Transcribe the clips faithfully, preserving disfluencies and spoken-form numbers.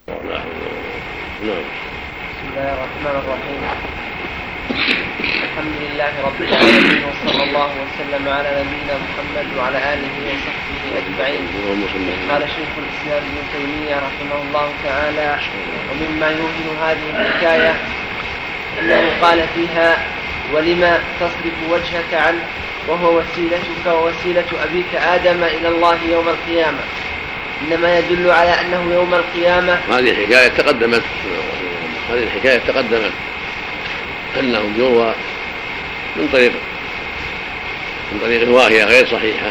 نعم. بسم الله الرحمن الرحيم. الحمد لله رب العالمين، وصلى الله وسلم على نبينا محمد وعلى آله وصحبه أجمعين. قال شيخ الإسلام ابن تيمية رحمه الله تعالى: ومما يوهن هذه الحكاية أنه قال فيها: ولما تصرف وجهك عنه وهو وسيلتك ووسيلة أبيك آدم إلى الله يوم القيامة، إنما يدل على أنه يوم القيامة. هذه الحكاية تقدمت هذه الحكاية تقدمت أنه يروى من طريق من طريق واهية غير صحيحة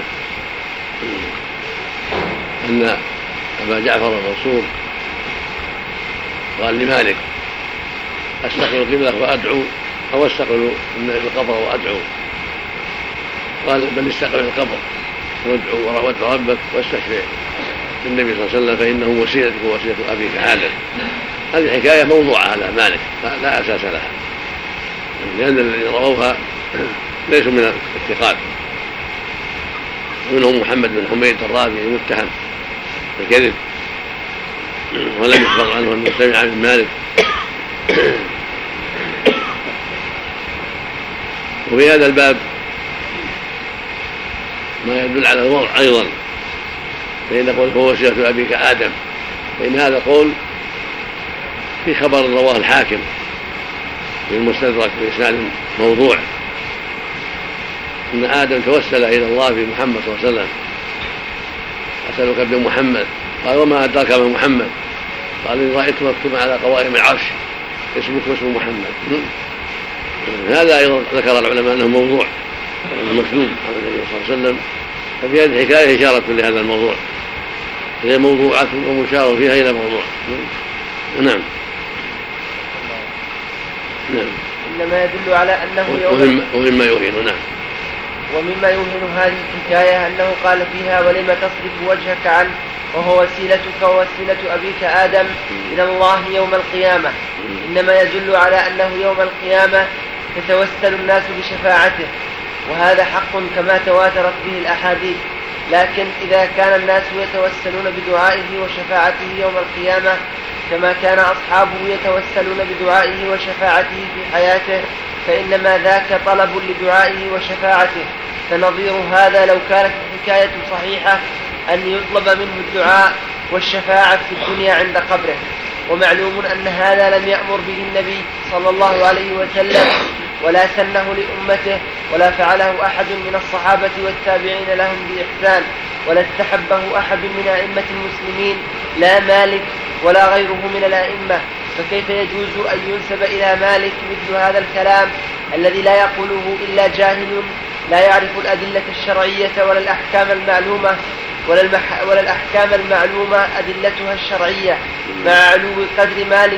أن أبا جعفر المنصور قال لمالك: أستقبل القبلة وأدعو أو أستقبل القبر وأدعو؟ قال: بل استقبل القبر وادعو وادعو ربك واستشفع بالنبي صلى الله عليه وسلم فإنه وسيلتك ووسيلة أبيك آدم. هذه حكاية موضوعة على مالك لا أساس لها، لأن الذين رووها ليسوا من الثقات، ومنهم محمد بن حميد الرابعي المتهم بالكذب، ولم يخبر عنه أنه سمع من مالك. وفي هذا الباب ما يدل على الوضع أيضا، فإن قول هو وسيلة أبيك آدم، فإن هذا قول في خبر رواه الحاكم في المستدرك بإسناد موضوع أن آدم توسل إلى الله في محمد صلى الله عليه وسلم: أسألك بمحمد. قال: وما أدراك ما محمد؟ قال: إن رأيت مكتوبا على قوائم العرش اسمك واسم محمد. هذا أيضا ذكر العلماء أنه موضوع مكذوب عن النبي صلى الله عليه وسلم، ففي هذه الحكاية إشارة لهذا الموضوع، هي موضوعة ومشار فيها إلى موضوع. نعم. نعم. إنما يدل على أنه يوم ومما يوهن نعم ومما يوهن هذه الحكاية أنه قال فيها: ولما تصرف وجهك عنه وهو وسيلتك ووسيلة أبيك آدم إلى الله يوم القيامة، إنما يدل على أنه يوم القيامة يتوسل الناس بشفاعته، وهذا حق كما تواترت به الأحاديث. لكن إذا كان الناس يتوسلون بدعائه وشفاعته يوم القيامة كما كان أصحابه يتوسلون بدعائه وشفاعته في حياته، فإنما ذاك طلب لدعائه وشفاعته. فنظير هذا لو كانت الحكاية صحيحة أن يطلب منه الدعاء والشفاعة في الدنيا عند قبره، ومعلوم أن هذا لم يأمر به النبي صلى الله عليه وسلم ولا سنه لأمته، ولا فعله أحد من الصحابة والتابعين لهم بإحسان، ولا استحبه أحد من أئمة المسلمين لا مالك ولا غيره من الأئمة. فكيف يجوز أن ينسب إلى مالك مثل هذا الكلام الذي لا يقوله إلا جاهل لا يعرف الأدلة الشرعية ولا الأحكام المعلومة ولا, المح... ولا الأحكام المعلومة أدلتها الشرعية، مع علو قدر مالك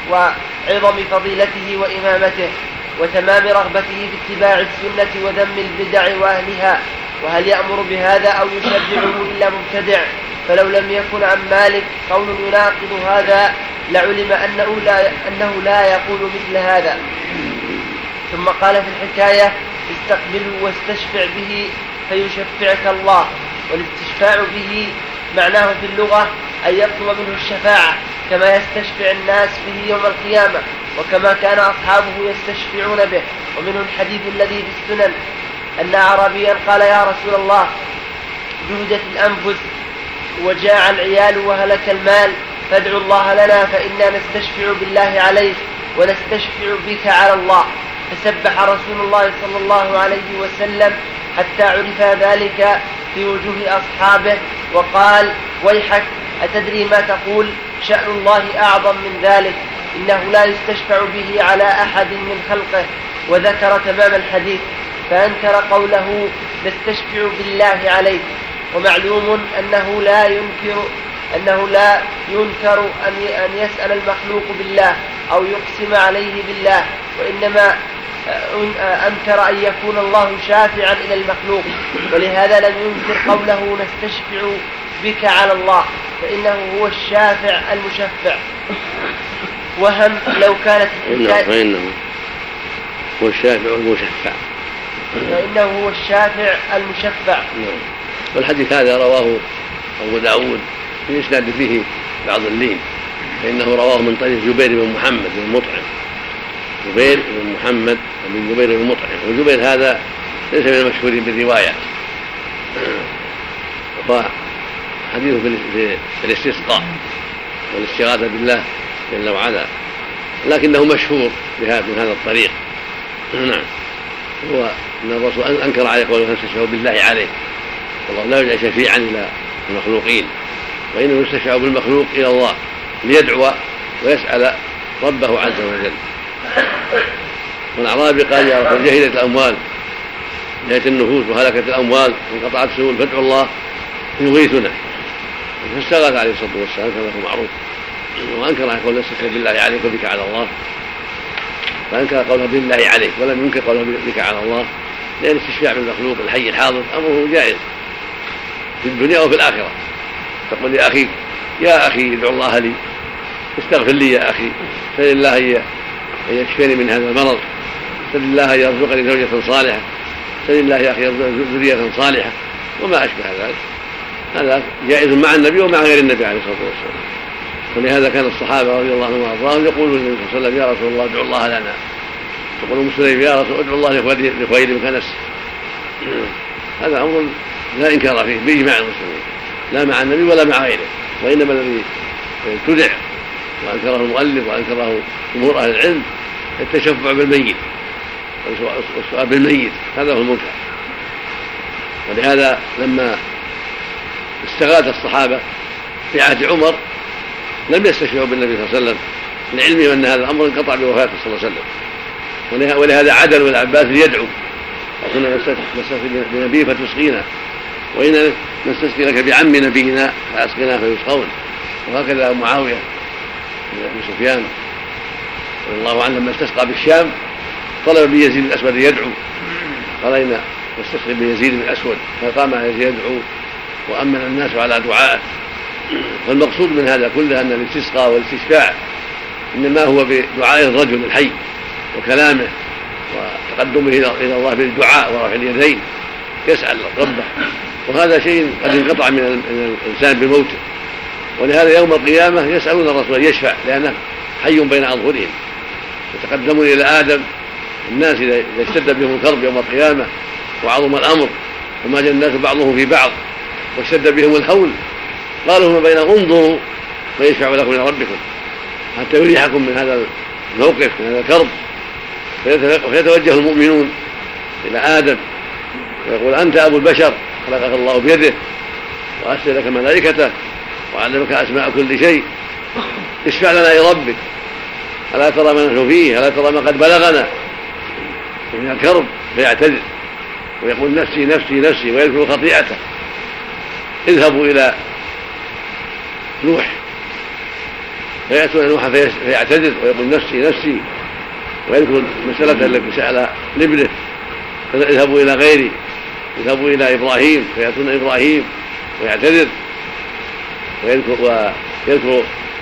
وعظم فضيلته وإمامته وتمام رغبته في اتباع السنة وذم البدع وأهلها. وهل يأمر بهذا أو يشرعه إلا مبتدع؟ فلو لم يكن عن مالك قول يناقض هذا لعلم أنه لا, أنه لا يقول مثل هذا. ثم قال في الحكاية: استقبله واستشفع به فيشفعك الله. والاستشفاع به معناه في اللغة أن يطلب منه الشفاعة كما يستشفع الناس به يوم القيامة، وكما كان أصحابه يستشفعون به. ومنه الحديث الذي في السنن أن أعرابيا قال: يا رسول الله، جهدت الأنفس وجاع العيال وهلك المال، فادعوا الله لنا فإنا نستشفع بالله عليك ونستشفع بك على الله. فسبح رسول الله صلى الله عليه وسلم حتى عرف ذلك في وجوه أصحابه وقال: ويحك، أتدري ما تقول؟ شأن الله أعظم من ذلك، إنه لا يستشفع به على أحد من خلقه. وذكر تمام الحديث، فأنكر قوله: نستشفع بالله عليك. ومعلوم أنه لا ينكر أنه لا ينكر أن يسأل المخلوق بالله أو يقسم عليه بالله، وإنما أنكر أن يكون الله شافعا إلى المخلوق، ولهذا لم ينكر قوله: نستشفع بك على الله، فإنه هو الشافع المشفع. وهم لو كانت فإنه هو الشافع المشفع فإنه هو الشافع المشفع. والحديث هذا رواه أبو داود في إسناد فيه بعض اللين، فإنه رواه من طريق جبير بن محمد بن مطعم، جبير بن محمد بن جبير بن مطعم، وجبير هذا ليس من المشهورين بالرواية، فحديثه في الاستسقاء والاستغاثة بالله جل وعلا، لكنه مشهور من هذا الطريق. نعم، هو أن الرسول أنكر عليه قوله نستشفع بالله عليه، والله لا يدعى شفيعا إلى المخلوقين، وإنه يستشفع بالمخلوق إلى الله ليدعو ويسأل ربه عز وجل. والأعرابي قال يا رسول جهلت الأموال، جهلت النفوس وهلكت الأموال وانقطعت السبل فادعوا الله يغيثنا، فاستغاث عليه الصلاة والسلام كما هو معروف، وأنكر عليه قوله نستشفع بالله عليك وبك على الله، فأنكر قوله بالله عليك ولم ينكر قوله بك على الله، لأن الاستشفاع بالمخلوق الحي الحاضر أمره جائز في الدنيا وفي الآخرة. تقول لأخيك يا أخي ادعو الله لي، استغفر لي يا أخي، سل الله أن يشفيني من هذا المرض، سل الله أن يرزقني زوجة صالحة، سل الله يا أخي يرزقني ذرية صالحة، وما أشبه ذلك. هذا جائز مع النبي ومع غير النبي عليه الصلاة والسلام. ولهذا كان الصحابة رضي الله عنهم وأرضاهم يقولون للنبي صلى الله عليه وسلم يا رسول الله ادعو الله لنا، يقول أم سليم يا رسول ادعو الله لخويل بن كنس. هذا أمر لا إنكار فيه بإجماع المسلمين، لا مع النبي ولا مع غيره، وإنما الذي ابتدع وأنكره المؤلف وأنكره جمهور أهل العلم التشفع بالميت والسؤال بالميت، هذا هو المنكر. ولهذا لما استغاث الصحابة في عهد عمر لم يستشفعوا بالنبي صلى الله عليه وسلم لعلمهم أن هذا الأمر انقطع بوفاته صلى الله عليه وسلم، ولهذا عدلوا إلى العباس ليدعو، وكنا نستسقي بنبي فتسقينا، وإن نستسقي لك بعم نبينا فأسقنا فيسقون. وهكذا معاوية بن سفيان رضي الله عنه لما استسقى بالشام طلب بيزيد الأسود يدعو، قال إن نستسقي بيزيد بن الأسود، فقام يزيد يدعو وأمن الناس على دعائه. فالمقصود من هذا كله أن الاستسقاء والاستشفاع إنما هو بدعاء الرجل الحي وكلامه وتقدمه إلى الله بالدعاء ورفع اليدين يسأل ربه، وهذا شيء قد انقطع من الإنسان بموته. ولهذا يوم القيامة يسألون الرسول يشفع لأنه حي بين أظهرهم، يتقدمون إلى آدم الناس إذا اشتد بهم الكرب يوم القيامة وعظم الأمر وماج الناس بعضهم في بعض واشتد بهم الهول، قالوا ما بين انظروا فيشفع لكم إلى ربكم حتى يريحكم من هذا الموقف من هذا الكرب. فيتوجه المؤمنون إلى آدم ويقول أنت أبو البشر خلقك الله بيده وأسجد لك ملائكته وعلمك أسماء كل شيء، اشفع لنا إلى ربك، ألا ترى ما نحن فيه، ألا ترى ما قد بلغنا من الكرب. فيعتذر ويقول نفسي نفسي نفسي ويذكر خطيئته. اذهبوا إلى نوح فيأتون نوح فيعتذر ويقول نفسي نفسي ويذكر المسألة التي سأل لابنه. اذهبوا إلى غيري، اذهبوا إلى إبراهيم فيأتون إبراهيم ويعتذر ويذكر ويذكر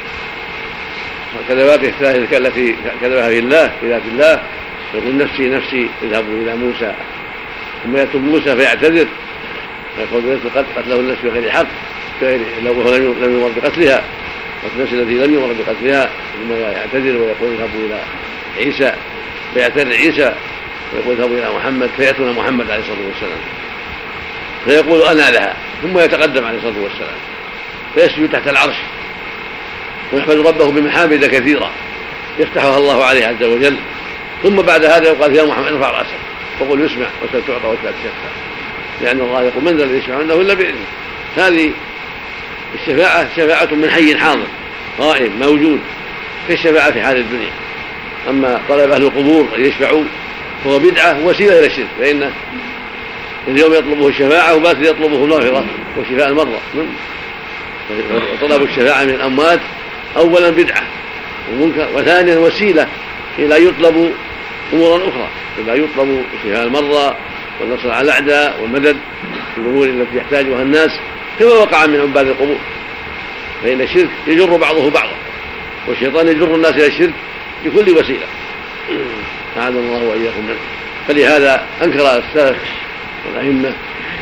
كذبات الثلاثة التي كذبها في الله في ذات الله، يقول نفسي نفسي. اذهبوا إلى موسى ثم يأتون موسى فيعتذر ويقول قتله النفس بغير حق لو لم يمر بقتلها والنفس التي لم يمر بقتلها، ثم يعتذر ويقول اذهبوا إلى عيسى فيعتذر عيسى ويقول اذهبوا إلى محمد فيأتون محمد عليه الصلاة والسلام فيقول أنا لها، ثم يتقدم عليه الصلاة والسلام فيسجد تحت العرش ويحمد ربه بمحامد كثيرة يفتحها الله عليه عز وجل. ثم بعد هذا يقال يا محمد ارفع رأسك فقل يسمع وسل تعطى واشفع تشفع، لأن الله يقول من ذا الذي يشفع عنده إلا بإذنه. هذه الشفاعة شفاعة من حي حاضر قائم موجود في الشفاعة في حال الدنيا. أما طلب أهل القبور أن يشفعوا فهو بدعة وسيلة إلى الشرك، فإن اليوم يطلبه الشفاعة وباكر يطلبه المغفرة وشفاء المرضى. وطلب الشفاعة من الأموات أولا بدعة ومنكر، وثانيا وسيلة إلى يطلب أمورا أخرى، إلى يطلب شفاء المرضى والنصر على الأعداء والمدد في الأمور التي يحتاجها الناس كما وقع من عباد القبور. فإن الشرك يجر بعضه بعضا والشيطان يجر الناس إلى الشرك بكل وسيلة، أعاذنا الله وإياكم منه. فلهذا أنكر السلف والأئمة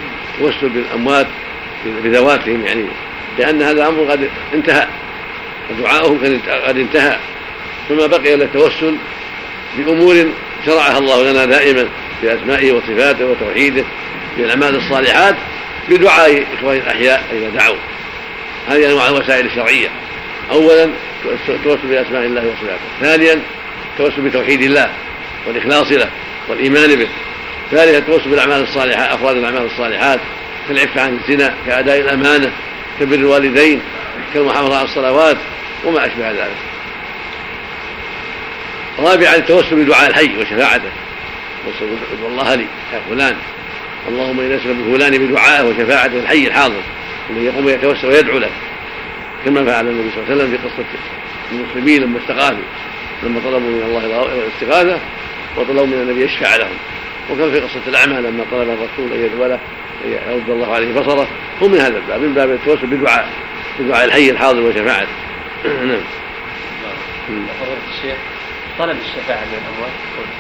التوسل بالأموات بذواتهم، يعني لأن هذا أمر قد انتهى ودعاؤهم قد انتهى، فما بقي إلا التوسل بأمور شرعها الله لنا دائما في أسمائه وصفاته وتوحيده في الأعمال الصالحات بدعاء إخوان الأحياء إذا دعوا. هذه أنواع الوسائل الشرعية: أولا التوسل بأسماء الله وصفاته، ثانيا التوسل بتوحيد الله والإخلاص له والإيمان به، ثالثا التوسل بالأعمال الصالحات أفراد الأعمال الصالحات كالعفة عن الزنا، كأداء الأمانة، كبر الوالدين، كالمحافظة على الصلوات وما أشبه ذلك. رابعا التوسل بدعاء الحي وشفاعته: ادعو الله لي يا فلان، اللهم إني أسألك بفلان بدعائه وشفاعته الحي الحاضر الذي يقوم يتوسل ويدعو له، كما فعل النبي صلى الله عليه وسلم في قصة المسلمين لما استغاثوا، لما طلبوا من الله الاستغاثة وطلبوا من النبي يشفع لهم، وكان في قصة الأعمى لما طلب الرسول أن يدعو له يرد الله عليه بصره. هم من هذا الباب، من باب التوسل بدعاء بدعاء الحي الحاضر وشفاعته. نعم. الشيخ طلب الشفاعة من الأموات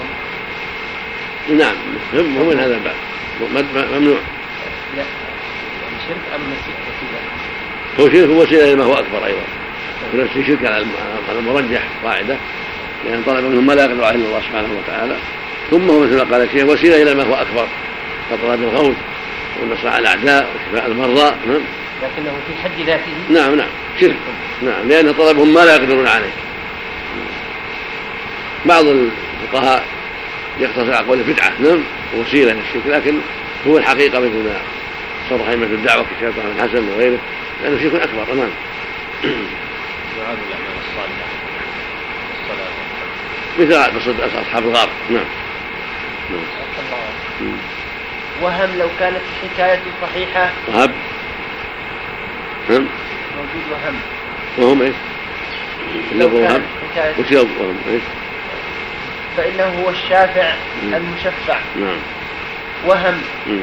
نعم هم من هذا الباب ممنوع. لا الشرك أم وسيلة؟ هو شرك وسيلة لما هو أكبر أيضا، ونفس الشرك على المرجح قاعدة، لأن طلب منهم ما لا يقدر عليه الله سبحانه وتعالى، ثم هو مثل ما قال الشيخ وسيلة إلى ما هو أكبر كطلب الغوث والنصر على الأعداء وشفاء المرضى. نعم. لكنه في حد ذاته نعم نعم شرك، نعم، لأن طلبهم ما لا يقدرون عليه. بعض الفقهاء يقتصر على قول البدعة نعم وسيلة للشرك، لكن هو الحقيقة مثل ما صرح أئمة الدعوة كشيخ محمد الحسن وغيره، لأنه شرك أكبر. نعم. دعاء الأعمال الصالحة مثل قصة أصحاب الغار. نعم. نعم. وهم لو كانت الحكاية صحيحة. وهب نعم موجود وهم. وهم إيش؟ لو كان وش لو وهم إيش؟ فإنه هو الشافع مم. المشفع. نعم. وهم.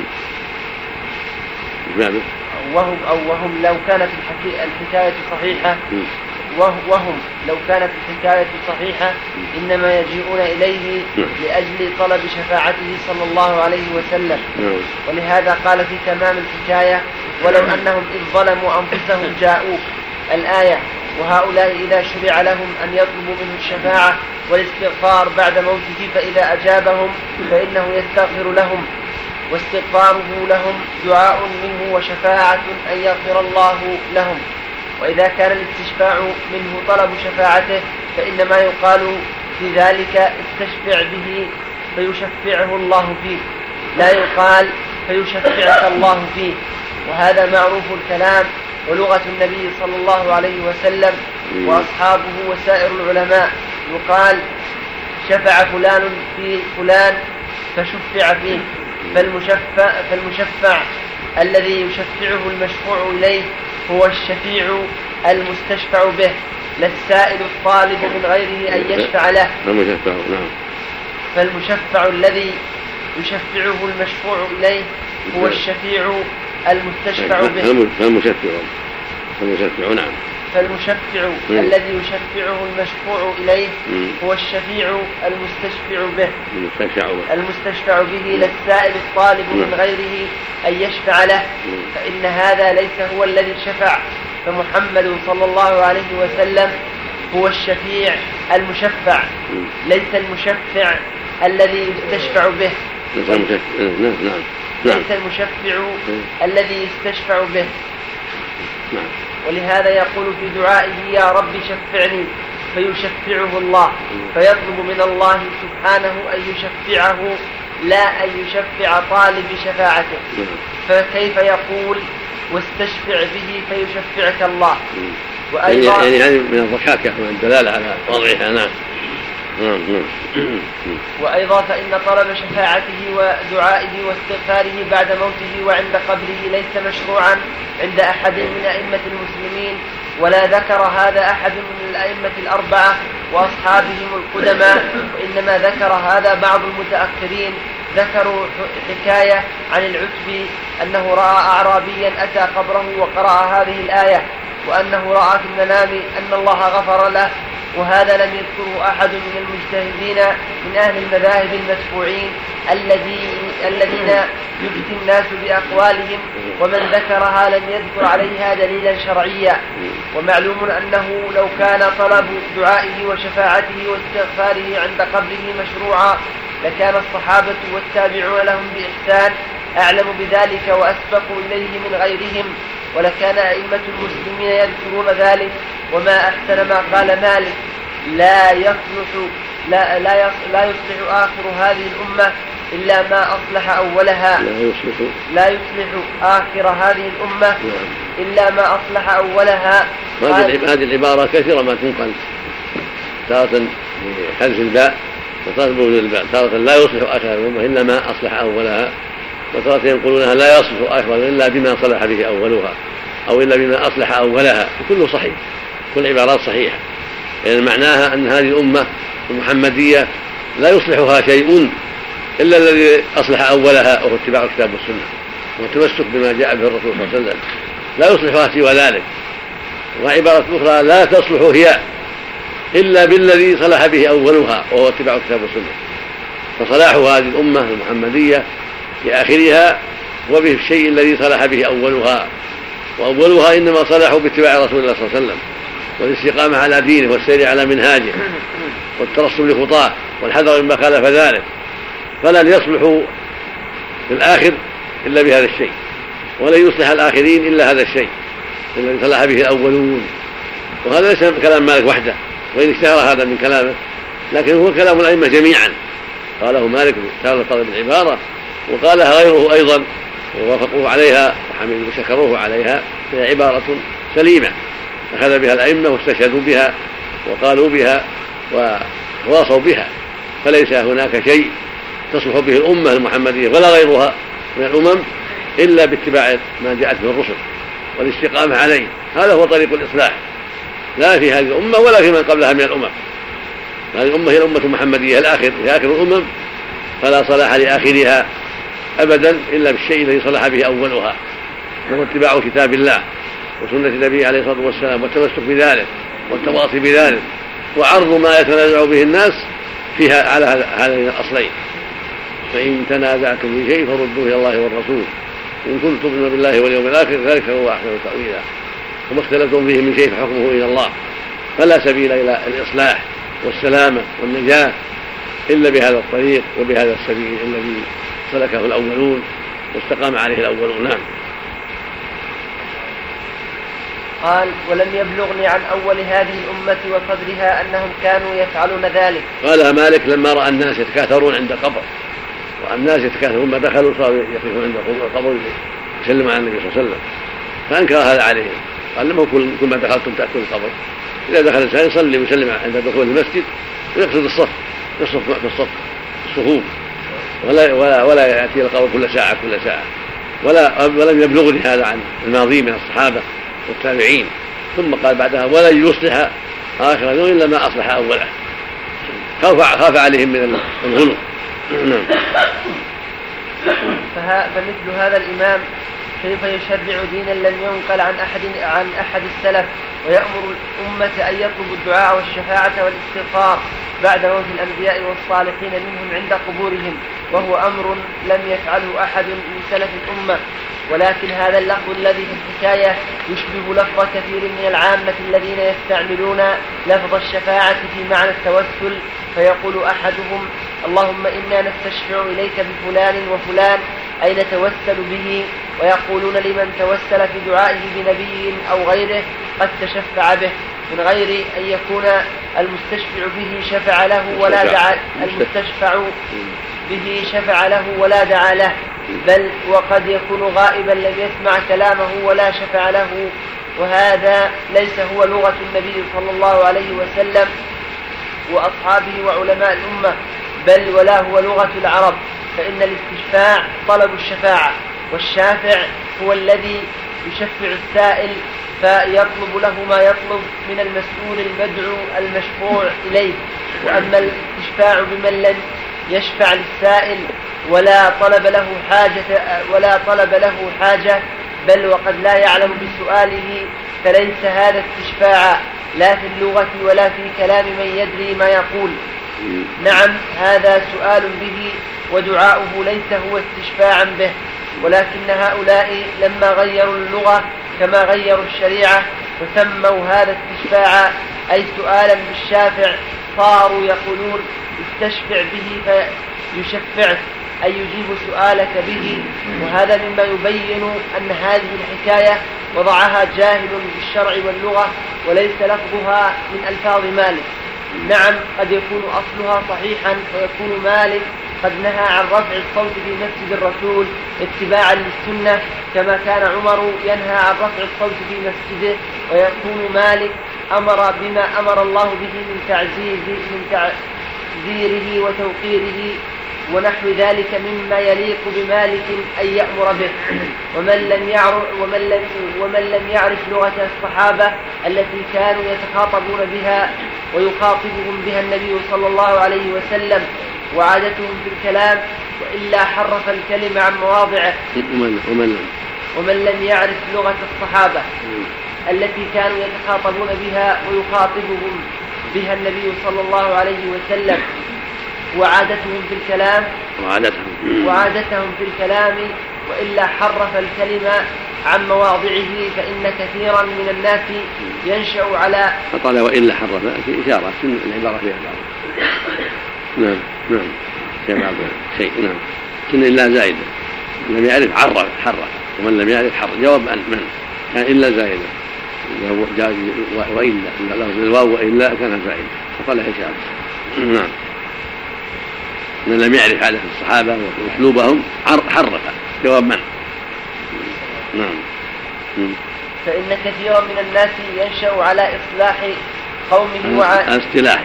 ماذا؟ وهم أو وهم لو كانت الحكاية صحيحة. مم. وهم لو كانت الحكاية صحيحة إنما يجيئون إليه لأجل طلب شفاعته صلى الله عليه وسلم. ولهذا قال في تمام الحكاية: ولو أنهم إذ ظلموا أنفسهم جاءوك، الآية. وهؤلاء إذا شرع لهم أن يطلبوا منه الشفاعة والاستغفار بعد موته فإذا أجابهم فإنه يستغفر لهم، واستغفاره لهم دعاء منه وشفاعة أن يغفر الله لهم. وإذا كان الاستشفاع منه طلب شفاعته فإنما يقال في ذلك استشفع به فيشفعه الله فيه، لا يقال فيشفعك الله فيه. وهذا معروف الكلام ولغة النبي صلى الله عليه وسلم وأصحابه وسائر العلماء، يقال شفع فلان في فلان فشفع فيه. فالمشفع, فالمشفع الذي يشفعه المشفوع إليه هو الشفيع المستشفع به، لا السائل الطالب من غيره أن يشفع له. المشفع نعم. فالمشفع الذي يشفعه المشفوع إليه هو الشفيع المستشفع به. فالمشفع فالمشفع نعم. فالمشفع مم. الذي يشفعه المشفوع إليه مم. هو الشفيع المستشفع به المستشفع به, المستشفع به للسائل الطالب مم. من غيره أن يشفع له. مم. فإن هذا ليس هو الذي شفع، فمحمد صلى الله عليه وسلم هو الشفيع المشفع، مم. ليس المشفع الذي يستشفع به. نعم نعم. ليس المشفع الذي يستشفع به. نعم. ولهذا يقول في دعائه: يا رب شفعني، فيشفعه الله، فيطلب من الله سبحانه أن يشفعه لا أن يشفع طالب شفاعته. فكيف يقول واستشفع به فيشفعك الله؟ وأيضا يعني هذه من الركاكة من الدلالة على وضعها. نعم. وأيضا فإن طلب شفاعته ودعائه واستغفاره بعد موته وعند قبره ليس مشروعا عند أحد من أئمة المسلمين، ولا ذكر هذا أحد من الأئمة الأربعة وأصحابهم القدماء، وإنما ذكر هذا بعض المتأخرين. ذكروا حكاية عن العتبي أنه رأى أعرابيا أتى قبره وقرأ هذه الآية، وأنه رأى في المنام أن الله غفر له، وهذا لم يذكره أحد من المجتهدين من أهل المذاهب المتبوعين الذي الذين يفتي الناس بأقوالهم، ومن ذكرها لم يذكر عليها دليلا شرعيا. ومعلوم أنه لو كان طلب دعائه وشفاعته واستغفاره عند قبره مشروعا لكان الصحابة والتابعون لهم بإحسان أعلم بذلك وأسبقوا إليه من غيرهم، ولكان أئمة المسلمين يذكرون ذلك. وما أحسن ما قال مالك: لا يصلح لا لا يصلح, لا يصلح آخر هذه الأمة إلا ما أصلح أولها. لا يصلح لا يصلح آخر هذه الأمة إلا ما أصلح أولها. هذه العبارة كثيرة ما تنقل، تارة بحذف الباء وتارة بوجود الباء، تارة لا يصلح آخر الأمة إلا ما أصلح أولها، وتارة يقولونها لا يصلح آخر إلا بما صلح به أولها أو إلا بما أصلح أولها. كله صحيح، كل عبارات صحيحة، يعني معناها أن هذه الأمة المحمدية لا يصلحها شيء إلا الذي أصلح أولها وهو اتباع الكتاب والسنة والتمسك بما جاء به الرسول صلى الله عليه وسلم، لا يصلحها سوى ذلك. وعبارة أخرى: لا تصلح هي إلا بالذي صلح به أولها وهو اتباع الكتاب والسنة. فصلاح هذه الأمة المحمدية في آخرها وبه الشيء الذي صلح به أولها، وأولها إنما صلحوا باتباع رسول الله صلى الله عليه وسلم والاستقامة على دينه والسير على منهاجه والترصد لخطاه والحذر مما خالف ذلك، فلن يصلحوا في الآخر إلا بهذا الشيء، ولن يصلح الآخرين إلا هذا الشيء الذي صلح به الأولون. وهذا ليس كلام مالك وحده، وإن اشتهر هذا من كلامه، لكن هو كلام الأئمة جميعا، قاله مالك بتعالى طلب العبارة وقالها غيره أيضا ووافقوه عليها وحمدوا وشكروه عليها، فهي عبارة سليمة أخذ بها الأئمة واستشهدوا بها وقالوا بها وواصوا بها، فليس هناك شيء تصلح به الأمة المحمدية ولا غيرها من الأمم إلا باتباع ما جاءت به الرسل والاستقامة عليه. هذا هو طريق الإصلاح، لا في هذه الأمة ولا في من قبلها من الأمم. هذه الأمة هي الأمة المحمدية الآخر، هي آخر الأمم، فلا صلاح لآخرها أبدا إلا بالشيء الذي صلح به أولها، وهو اتباع كتاب الله وسنة النبي عليه الصلاة والسلام والتمسك بذلك والتواصي بذلك وعرض ما يتنازع به الناس فيها على هذين الأصلين. فإن تنازعتم في شيء فردوه إلى الله والرسول إن كنتم تؤمنون بالله واليوم الآخر ذلك هو أحسن تأويلا، وما اختلفتم فيه من شيء فحكمه إلى الله. فلا سبيل إلى الإصلاح والسلامة والنجاة إلا بهذا الطريق وبهذا السبيل الذي سلكه الأولون واستقام عليه الأولون. نعم. قال: ولم يبلغني عن أول هذه الأمة وصدرها أنهم كانوا يفعلون ذلك. قالها مالك لما رأى الناس يتكاثرون عند قبر، رأى الناس يتكاثرون، ما دخلوا صاروا يقفون عند القبر يسلم على النبي صلى الله عليه وسلم، فأنكر هذا عليهم. قال: لما كل ما دخلتم تأتون القبر، إذا دخل الإنسان يصلي ويسلم عند دخول المسجد ويقصد الصف يصف في الصف الصفوف، ولا ولا ولا يأتي القبر كل ساعة كل ساعة. ولا ولم يبلغني هذا عن الماضي من الصحابة والتابعين. ثم قال بعدها: ولن يصلح آخر اليوم إلا ما أصلح أوله. خاف خاف عليهم من الغلو. فمثل هذا الإمام كيف يشرع دينا لم ينقل عن أحد عن أحد السلف ويأمر الأمة أن يطلبوا الدعاء والشفاعة والاستغفار بعد موت الأنبياء والصالحين منهم عند قبورهم، وهو أمر لم يفعله أحد من سلف الأمة. ولكن هذا اللفظ الذي في الحكاية يشبه لفظ كثير من العامة الذين يستعملون لفظ الشفاعة في معنى التوسل، فيقول أحدهم: اللهم إنا نستشفع إليك بفلان وفلان، أي نتوسل به. ويقولون لمن توسل في دعائه بنبي أو غيره قد تشفع به، من غير أن يكون المستشفع به شفع له ولا دعا المستشفع به شفع له ولا دعا له، بل وقد يكون غائبا لم يسمع كلامه ولا شفع له. وهذا ليس هو لغة النبي صلى الله عليه وسلم وأصحابه وعلماء الأمة، بل ولا هو لغة العرب، فإن الاستشفاع طلب الشفاعة، والشافع هو الذي يشفع السائل فيطلب له ما يطلب من المسؤول المدعو المشفوع إليه. وأما الاستشفاع بمن لم يشفع للسائل ولا طلب له حاجة ولا طلب له حاجة بل وقد لا يعلم بسؤاله، فليس هذا استشفاع لا في اللغة ولا في كلام من يدري ما يقول. نعم، هذا سؤال به ودعاؤه ليس هو استشفاعا به، ولكن هؤلاء لما غيروا اللغة كما غيروا الشريعة وسموا هذا استشفاعا أي سؤالا بالشافع صاروا يقولون استشفع به فيشفعك أي يجيب سؤالك به. وهذا مما يبين أن هذه الحكاية وضعها جاهل بالشرع واللغة وليس لفظها من ألفاظ مالك. نعم قد يكون أصلها صحيحا فيكون مالك قد نهى عن رفع الصوت في مسجد الرسول اتباعا للسنة كما كان عمر ينهى عن رفع الصوت في مسجده، ويكون مالك أمر بما أمر الله به من تعزيز من تعزيره وتوقيره ونحو ذلك مما يليق بمالك أن يأمر به. ومن لم يعرف, ومن لم, ومن لم يعرف لغة الصحابة التي كانوا يتخاطبون بها ويخاطبهم بها النبي صلى الله عليه وسلم وعادتهم في الكلام وإلا حرف الكلمة عن مواضعه. ومن, ومن, ومن لم يعرف لغة الصحابة التي كانوا يتخاطبون بها ويخاطبهم بها النبي صلى الله عليه وسلم وعادتهم في الكلام وعادتهم, وعادتهم في الكلام وإلا حرف الكلمة عن مواضعه فإن كثيرا من الناس ينشأ على فقال وإلا حرف في إشارة العبارة فيها بعض. نعم نعم فيها بعض شيء. نعم كن إلا زائدة لم يعرف عرف حرف ومن لم يعرف حرف جواب أن من كان إلا زائدة وإلا الواو وإلا كان زائدة فقال إشارة. نعم من لم يعرف عادة الصحابة وأسلوبهم حرف جواب من. نعم فإن كثيرا من الناس ينشأ على إصلاح قومه وع... اصطلاح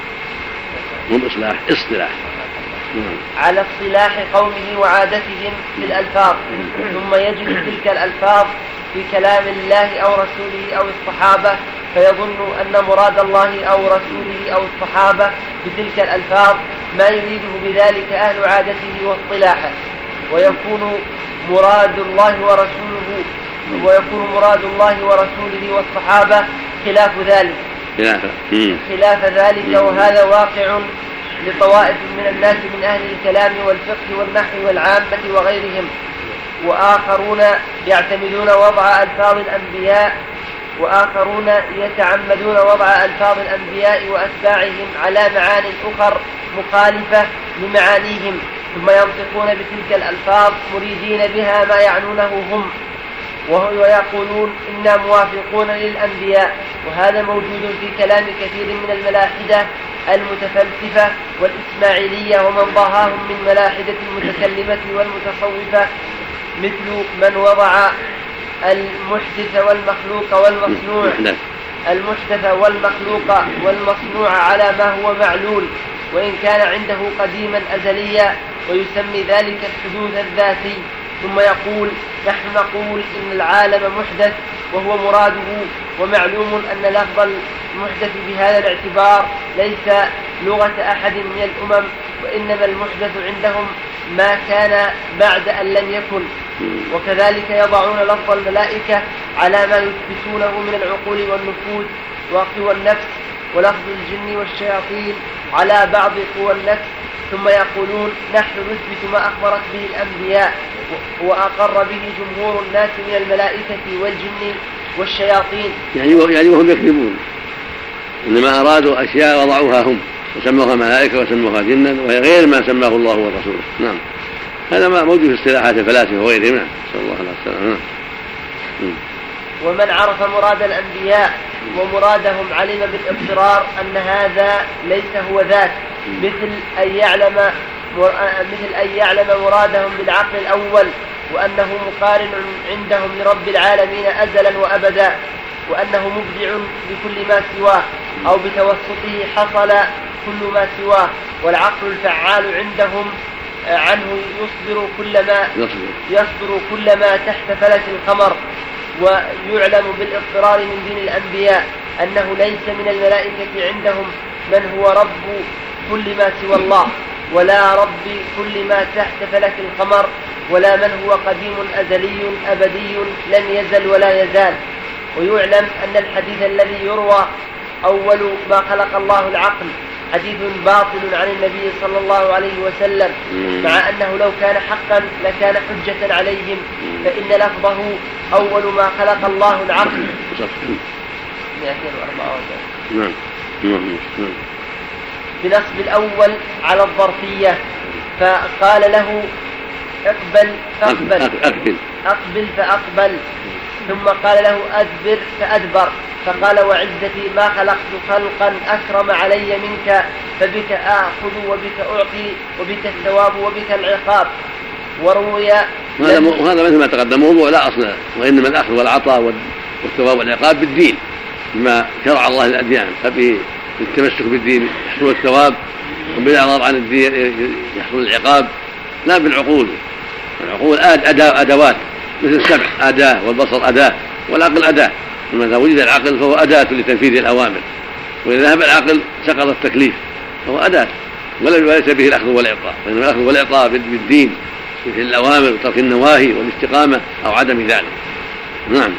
مو إصلاح اصطلاح. نعم. على اصطلاح قومه وعادتهم في الألفاظ ثم يجد تلك الألفاظ في كلام الله أو رسوله أو الصحابة فيظن أن مراد الله أو رسوله أو الصحابة بتلك الألفاظ ما يريده بذلك أهل عادته واصطلاحه ويكون مراد الله ورسوله ويكون مراد الله ورسوله والصحابة خلاف ذلك خلاف ذلك وهذا واقع لطوائف من الناس من أهل الكلام والفقه والنحو والعامة وغيرهم. وآخرون يعتمدون وضع ألفاظ الأنبياء وآخرون يتعمدون وضع ألفاظ الأنبياء وأتباعهم على معاني أخر مخالفة لمعانيهم ثم ينطقون بتلك الألفاظ مريدين بها ما يعنونه هم ويقولون إنا موافقون للأنبياء. وهذا موجود في كلام كثير من الملاحدة المتفلسفة والإسماعيلية ومن ضاهاهم من ملاحدة المتكلمة والمتصوفة مثل من وضع المحدث والمخلوق والمصنوع المحدث والمخلوق والمصنوع على ما هو معلول وإن كان عنده قديما أزليا ويسمي ذلك الحدوث الذاتي ثم يقول نحن نقول إن العالم محدث وهو مراده ومعلوم أن لفظ المحدث بهذا الاعتبار ليس لغة أحد من الأمم وإنما المحدث عندهم ما كان بعد أن لم يكن. وكذلك يضعون لفظ الملائكة على ما يثبتونه من العقول والنفوذ وقوى النفس ولفظ الجن والشياطين على بعض قوى النفس ثم يقولون نحن نثبت ما أخبرت به الأنبياء وأقر به جمهور الناس من الملائكة والجن والشياطين. يعني يعني وهم يكذبون إنما أرادوا أشياء وضعوها هم وسموها ملائكة وسموها جنا وهي غير ما سماه الله ورسوله. نعم هذا ما موجود في اصطلاحات الفلاسفة وغيرهم. نعم صلى الله عليه وسلم. ومن عرف مراد الأنبياء ومرادهم علم بالاضطرار أن هذا ليس هو ذاك مثل أن يعلم مثل أن يعلم مرادهم بالعقل الأول وأنه مقارن عندهم لرب العالمين أزلا وأبدا وأنه مبدع بكل ما سواه أو بتوسطه حصل كل ما سواه والعقل الفعال عندهم عنه يصدر كل ما يصدر كل ما تحت فلك القمر. ويعلم بالاضطرار من دين الأنبياء أنه ليس من الملائكة عندهم من هو رب كل ما سوى الله ولا رب كل ما تحت فلك القمر ولا من هو قديم أزلي أبدي لم يزل ولا يزال. ويعلم أن الحديث الذي يروى أول ما خلق الله العقل حديث باطل عن النبي صلى الله عليه وسلم، مع أنه لو كان حقا لكان حجة عليهم، فإن لفظه أول ما خلق الله العقل مئتين وأربعة وثلاثين بنصب الأول على الظرفية، فقال له اقبل فاقبل أقبل أقبل فأقبل، ثم قال له أدبر فأدبر، فقال وعزتي ما خلقت خلقا أكرم علي منك، فبك آخذ وبك أعطي وبك الثواب وبك العقاب. وروي وهذا مثل ما تقدم موضوع لا أصل له، وإنما الأخذ والعطاء والثواب والعقاب بالدين بما شرع الله الأديان، فبه التمسك بالدين يحصل الثواب، وبالإعراض عن الدين يحصل العقاب، لا بالعقول. العقول أدوات مثل السمع أداة والبصر أداة والعقل أداة، إذا وجد العقل فهو أداة لتنفيذ الأوامر، وإذا ذهب العقل سقط التكليف، فهو أداة وليس به الأخذ والإعطاء، وإنما الأخذ والإعطاء بالدين مثل الأوامر وترك النواهي والاستقامة أو عدم ذلك. نعم.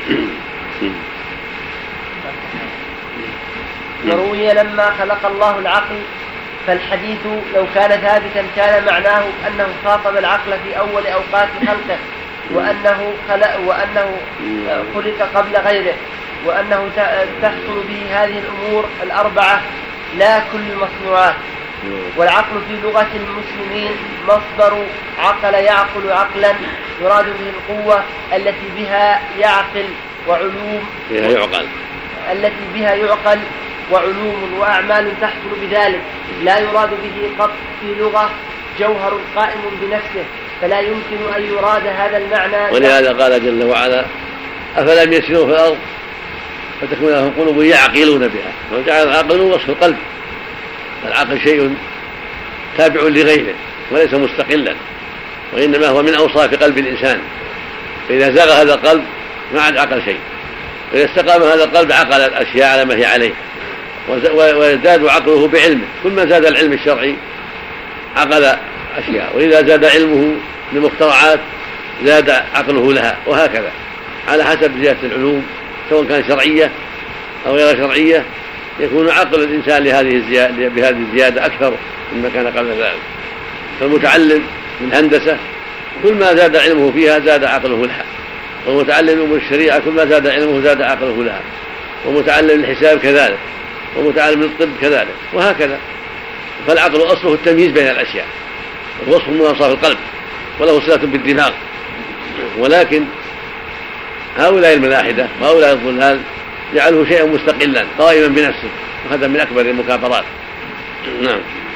وروي لما خلق الله العقل، فالحديث لو كان ثابتا كان معناه أنه خاطب العقل في أول أوقات خلقه، وأنه خلق, وأنه خلق قبل غيره، وأنه تحصل به هذه الأمور الأربعة لا كل المصنوعات. والعقل في لغة المسلمين مصدر عقل يعقل عقلا، يراد به القوة التي بها يعقل وعلوم بها يعقل التي بها يعقل وعلوم وأعمال تحصل بذلك، لا يراد به قط في لغة جوهر قائم بنفسه، فلا يمكن أن يراد هذا المعنى. ولهذا قال جل وعلا أفلم يسيروا في الأرض فتكون لهم قلوب يعقلون بها، وجعل العقل وصف القلب. العقل شيء تابع لغيره وليس مستقلا، وإنما هو من أوصاف قلب الإنسان، فإذا زاغ هذا القلب ما عاد عقل شيء، وإذا استقام هذا القلب عقل الأشياء على ما هي عليه، ويزداد عقله بعلمه، كل ما زاد العلم الشرعي عقل أشياء، وإذا زاد علمه لمخترعات زاد عقله لها، وهكذا على حسب زيادة العلوم سواء كان شرعية أو غير شرعية، يكون عقل الإنسان لهذه الزيادة بهذه الزيادة أكثر مما كان قبل ذلك. فالمتعلم من هندسة كل ما زاد علمه فيها زاد عقله لها، ومتعلم أمور الشريعة كل ما زاد علمه زاد عقله لها، ومتعلم الحساب كذلك، ومتعلم الطب كذلك، وهكذا. فالعقل أصله التمييز بين الأشياء، ووصف من أوصاف القلب، وله صلة بالدماغ. ولكن هؤلاء الملاحدة وهؤلاء الضلال جعله شيئا مستقلا قائما بنفسه، وهذا من أكبر المكابرات. نعم.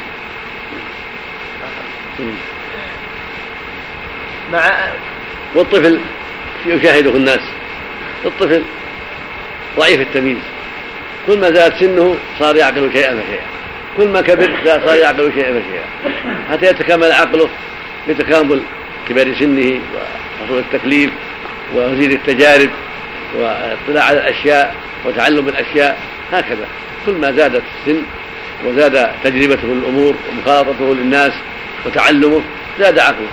مع والطفل يشاهده الناس، الطفل ضعيف التمييز، كل ما زاد سنه صار يعقل شيئا فشيئا، كل ما كبر صار يعقل شيئا فشيئا، حتى يتكامل عقله بتكامل كبار سنه وحصول التكليف ومزيد التجارب واطلاع على الأشياء وتعلم الأشياء. هكذا كل ما زادت السن وزاد تجربته للأمور ومخالطته للناس وتعلمه زاد عقله.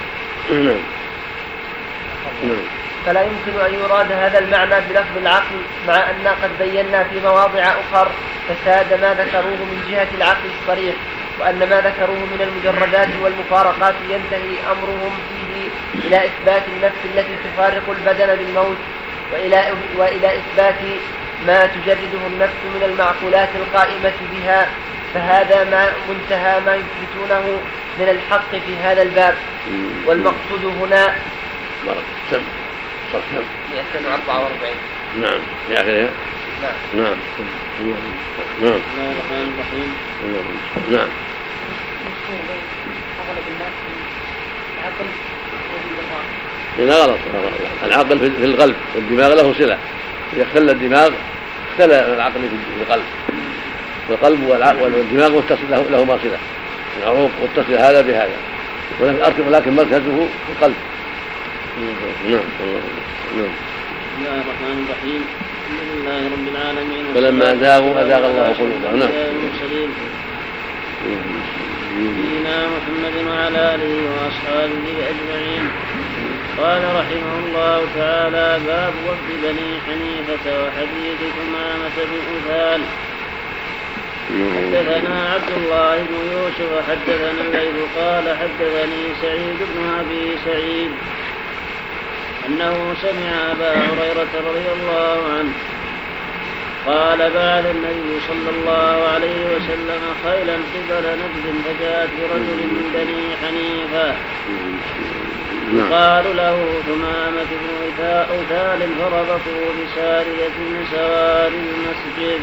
فلا يمكن أن يراد هذا المعنى بلفظ العقل، مع أننا قد بينا في مواضع أخر فساد ما ذكروه من جهة العقل الصريح، وأن ما ذكروه من المجردات والمفارقات ينتهي أمرهم فيه إلى إثبات النفس التي تفارق البدن بالموت، وإلى, وإلى إثبات ما تجرده النفس من المعقولات القائمة بها، فهذا ما منتهى ما يثبتونه من الحق في هذا الباب. والمقصود هنا مئتين وأربعة وأربعين. نعم يا أخي. نعم نعم نعم نعم. هنا غلط. العقل في القلب والدماغ له صلة، إذا اختل الدماغ اختل العقل في القلب، والقلب والدماغ متصل لهما صلة، العروق متصل هذا بهذا، ولكن مركزه في القلب. نعم. بسم الله الرحمن الرحيم. الحمد لله رب العالمين. فلما زاغوا أزاغ الله قلوبهم. نعم. سيدنا محمد وعلى آله وأصحابه أجمعين. قال رحمه الله تعالى: باب وفد بني حنيفة وحديث ثمامة بن أثال. حدثنا عبد الله بن يوسف حدثنا الليث قال حدثني سعيد بن أبي سعيد أنه سمع أبا هريرة رضي الله عنه قال بعث النبي صلى الله عليه وسلم خيلا قبل نجد فجاءت برجل من بني حنيفة يقال له ثمامة بن أوثال فربطوا بسارية من سوار المسجد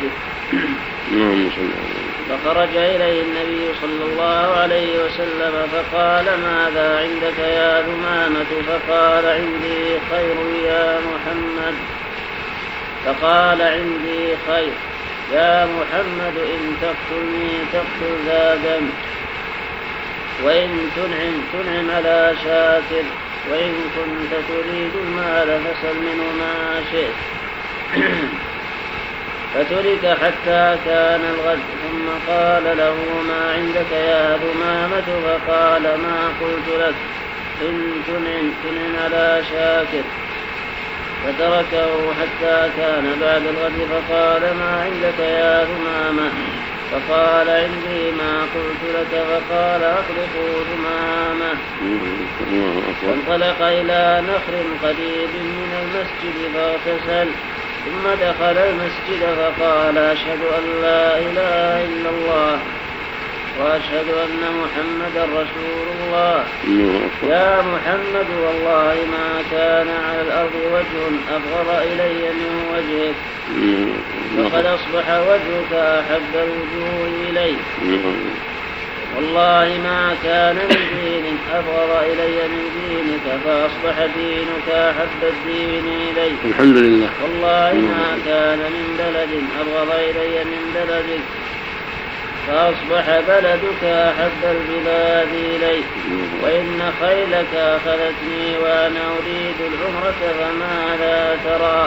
فخرج إليه النبي صلى الله عليه وسلم فقال ماذا عندك يا ثمامة؟ فقال عندي خير يا محمد فقال عندي خير يا محمد إن تقتلني تقتل ذا دم وإن تنعم تنعم على شاكر وإن كنت تريد المال فسل منه ما شئت. فترك حتى كان الغد ثم قال له ما عندك يا ثمامة؟ فقال ما قلت لك إن تنعم تنعم على شاكر. فتركه حتى كان بعد الغد فقال ما عندك يا ثمامة؟ فقال عندي ما قلت لك. فقال أخلقوا ثمامة. فانطلق إلى نخل قريب من المسجد فاغتسل ثم دخل المسجد فقال أشهد أن لا إله إلا الله وأشهد أن محمدا رسول الله. يا محمد والله ما كان على الأرض وجه أبغض إلي من وجهك وقد أصبح وجهك أحب الوجوه إلي. والله ما كان من دين أبغض إلي من دينك فأصبح دينك أحب الدين إلي. الحمد لله. والله ما كان من بلد أبغض إلي من بلدك فأصبح بلدك أحب البلاد إلي. وإن خيلك أخذتني وأنا أريد العمرة فماذا ترى؟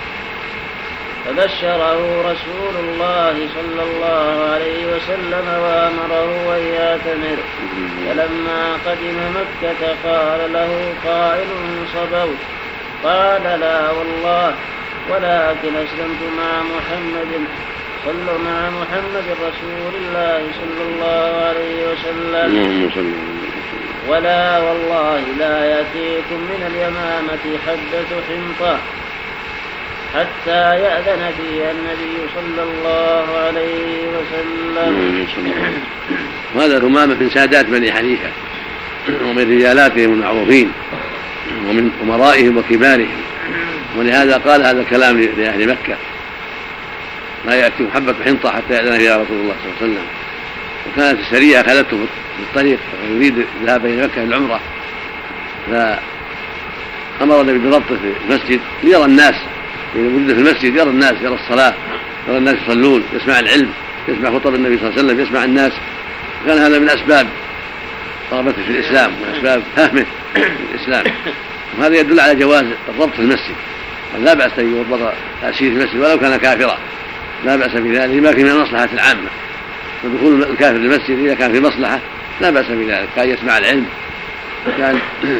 فبشره رسول الله صلى الله عليه وسلم وأمره أن يأتمر. فلما قدم مكة قال له قائل صبوت؟ قال لا والله ولكن أسلمت مع محمد صلى مع محمد رسول الله صلى الله عليه وسلم. ولا والله لا يأتيكم من اليمامة حبة حنطة حتى يأذن فيها النبي صلى الله عليه وسلم. وهذا ثمامة من سادات بني حنيفة ومن رجالاتهم المعروفين ومن أمرائهم وكبارهم، ولهذا قال هذا الكلام لأهل مكة لا يأتي حبة حنطة حتى يأذن فيها رسول الله صلى الله عليه وسلم. وكانت السرية أخذته في الطريق ويريد الذهاب إلى مكة للعمرة فأمر النبي بربطه في المسجد ليرى الناس وجوده في المسجد، يرى الناس، يرى الصلاة، يرى الناس يصلون، يسمع العلم، يسمع خطب النبي صلى الله عليه وسلم، يسمع الناس. كان هذا من أسباب رغبته في الإسلام وأسباب فهمه في الإسلام. وهذا يدل على جواز الربط في المسجد، لا بأس أن يربط تأسير في المسجد ولو كان كافرا، لا بأس بذلك لما في من المصلحة العامة. ودخول الكافر للمسجد إذا كان في مصلحة لا بأس بذلك، كان يسمع العلم، كان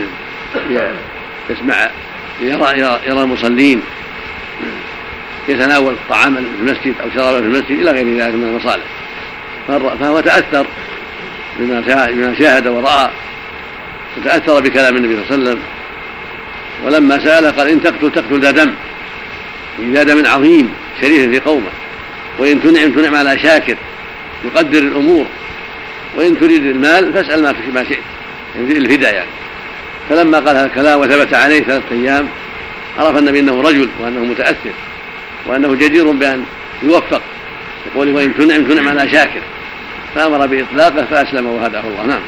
يسمع يرى, يرى, يرى المصلين، يتناول طعاما في المسجد أو شرابا في المسجد إلى غير ذلك من المصالح. فهو تأثر بما شاهد ورأى وتأثر بكلام النبي صلى الله عليه وسلم. ولما سأله قال إن تقتل تقتل ذا دم، ذا دم عظيم شريف في قومه، وإن تنعم تنعم على شاكر يقدر الأمور، وإن تريد المال فاسأل ما شئت، يعني الفداء يعني. فلما قال هذا الكلام وثبت عليه ثلاثة أيام عرف النبي أنه رجل وأنه متأثر وأنه جدير بأن يوفق، يقول وإن تنعم تنعم على شاكر، فأمر بإطلاقه فأسلم وهداه الله. نعم.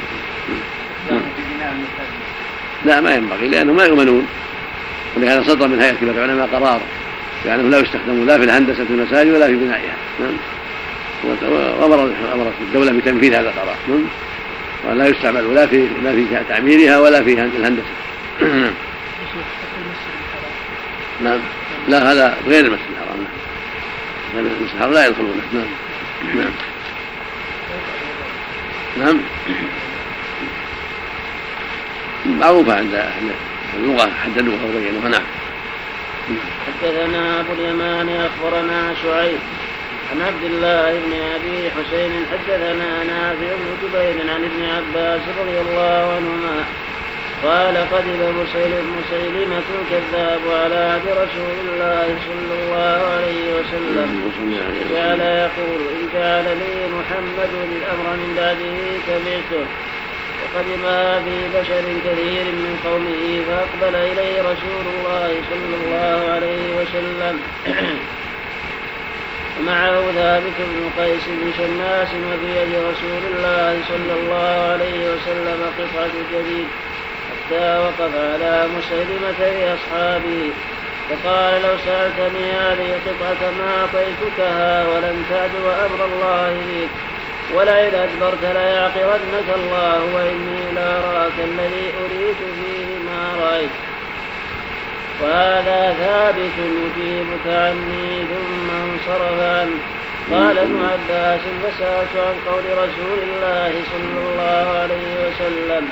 لا ما ينبغي لأنه ما يؤمنون، ولهذا صدر من هيئة كبار العلماء قرار يعني لا يستخدمون لا في الهندسة المساجد ولا في بنائها. نعم. وأمرت الدولة بتنفيذ هذا القرار ولا يستعمل ولا في لا في تعميرها ولا في الهندسة. نعم. لا هذا غير المسجد الحرام، هذا المسجد الحرام لا يدخلونه. نعم. نعم. نعم. معروفة عند أهل اللغة حددوها وبينوها. نعم. حدثنا أبو اليمان أخبرنا شعيب عن عبد الله بن أبي حسين حدثنا نافع بن جبير عن ابن عباس رضي الله عنهما قال قدم مسيلمة الكذاب على عهد رسول الله صلى الله عليه وسلم جعل يقول إن جعل لي محمد الأمر من بعده تبعته. وقدم في بشر كثير من قومه فأقبل إليه رسول الله صلى الله عليه وسلم ومعه ثابت بن قيس بن شماس وفي يد رسول الله صلى الله عليه وسلم قطعة جديد حتى وقف على مسيلمة لأصحابه فقال لو سألتني هذه قطعة ما أعطيتكها ولن تعدو أمر الله بك ولئن أدبرت ليعقرنك الله وإني لأراك الذي أريد فيه ما رأيت. وهذا ثابت يجيبك عني ثم انصرف عنه. قال ابن عباس فسألت عن قول رسول الله صلى الله عليه وسلم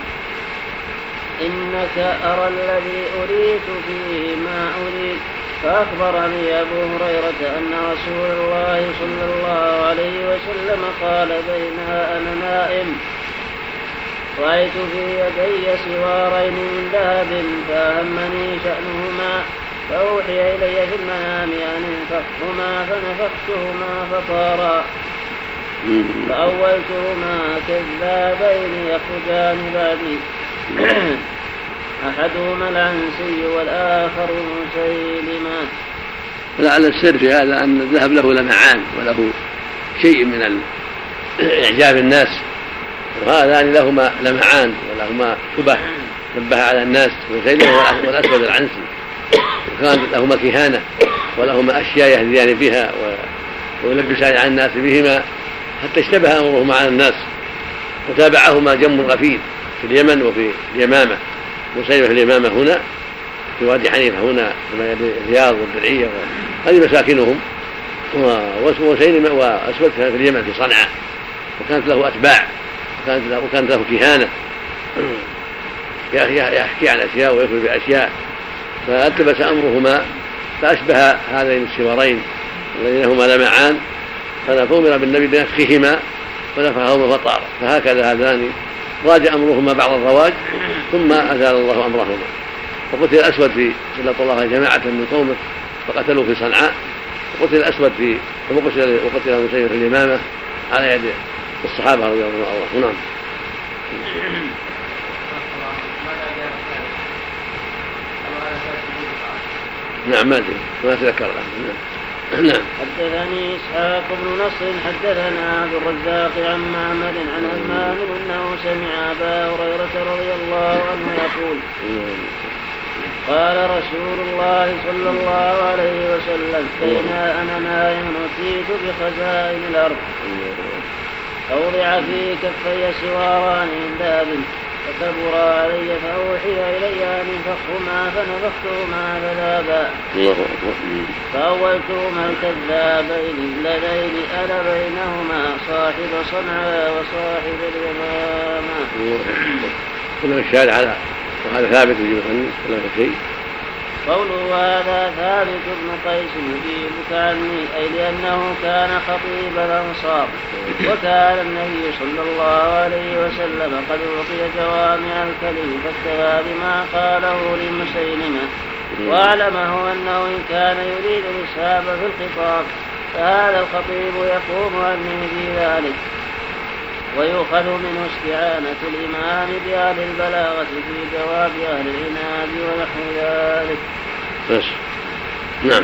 إنك أرى الذي أريد فيه ما أريد. فأخبرني أبو هريرة أن رسول الله صلى الله عليه وسلم قال بينما أنا نائم رأيت في يدي سوارين من ذهب فأهمني شأنهما فأوحي إلي في المنام أن انفخهما فنفختهما فطارا فأولتهما كذابين يخرجان بعدي أحدهما العنسي والآخر مسيلمة. لعل السر في هذا أن الذهب له لمعان وله شيء من إعجاب الناس وهذان لهما لمعان ولهما شبه نبه على الناس مسيلمة والأسود العنسي وكان لهما كهانة ولهما أشياء يهديان بها ويلبسان على الناس بهما حتى اشتبه أمرهما على الناس وتابعهما جم غفير في اليمن وفي اليمامة. مسيلمة في اليمامة هنا في وادي حنيفة هنا الرياض والدرعية هذه مساكنهم واسمه مسيلمة وأسود في اليمن في صنعاء وكانت له أتباع وكانت له, وكانت له كهانة يحكي عن أشياء ويخبر بأشياء فالتبس أمرهما فأشبه هذين السوارين الذين هما لمعان فأمر بالنبي بنفخهما فنفخهما فطار. فهكذا هذان راج أمرهما بعض الرواج ثم أزال الله أمرهما. فقتل الأسود في سلط الله جماعة من قومه فقتلوا في صنعاء وقتل الأسود في وقتل المسيلمة في الإمامة على يد الصحابة رضي الله عنهم. نعم. نعم ما أدري ما أتذكر الآن. نعم. حدثني إسحاق بن نصر حدثنا عبد الرزاق عن معمر عن همام أنه سمع أبا هريرة رضي الله عنه يقول قال رسول الله صلى الله عليه وسلم بين أنا نائم أتيت بخزائن الأرض فوضع في كفي سواران من ذهب فكبر علي فأوحي إلي أن انفخهما فنفختهما فذابا فأولتهما الكذابين اللذين أنا بينهما صاحب صنعاء وصاحب اليمامة. كل الشاهد على وهذا ثابت يجيبني ولا شيء. قوله هذا ثابت بن قيس يجيبك عني أي لأنه كان خطيب الأنصار وكان النبي صلى الله عليه وسلم قد أعطي جوامع الكلم فاكتفى بما قاله لمسيلمة وأعلمه أنه إن كان يريد الإسهاب في الخطاب فهذا الخطيب يقوم عني في ذلك. ويؤخذ منه استعانة الإمام بأهل البلاغة في جواب أهل العناد ونحو ذلك. بس. نعم.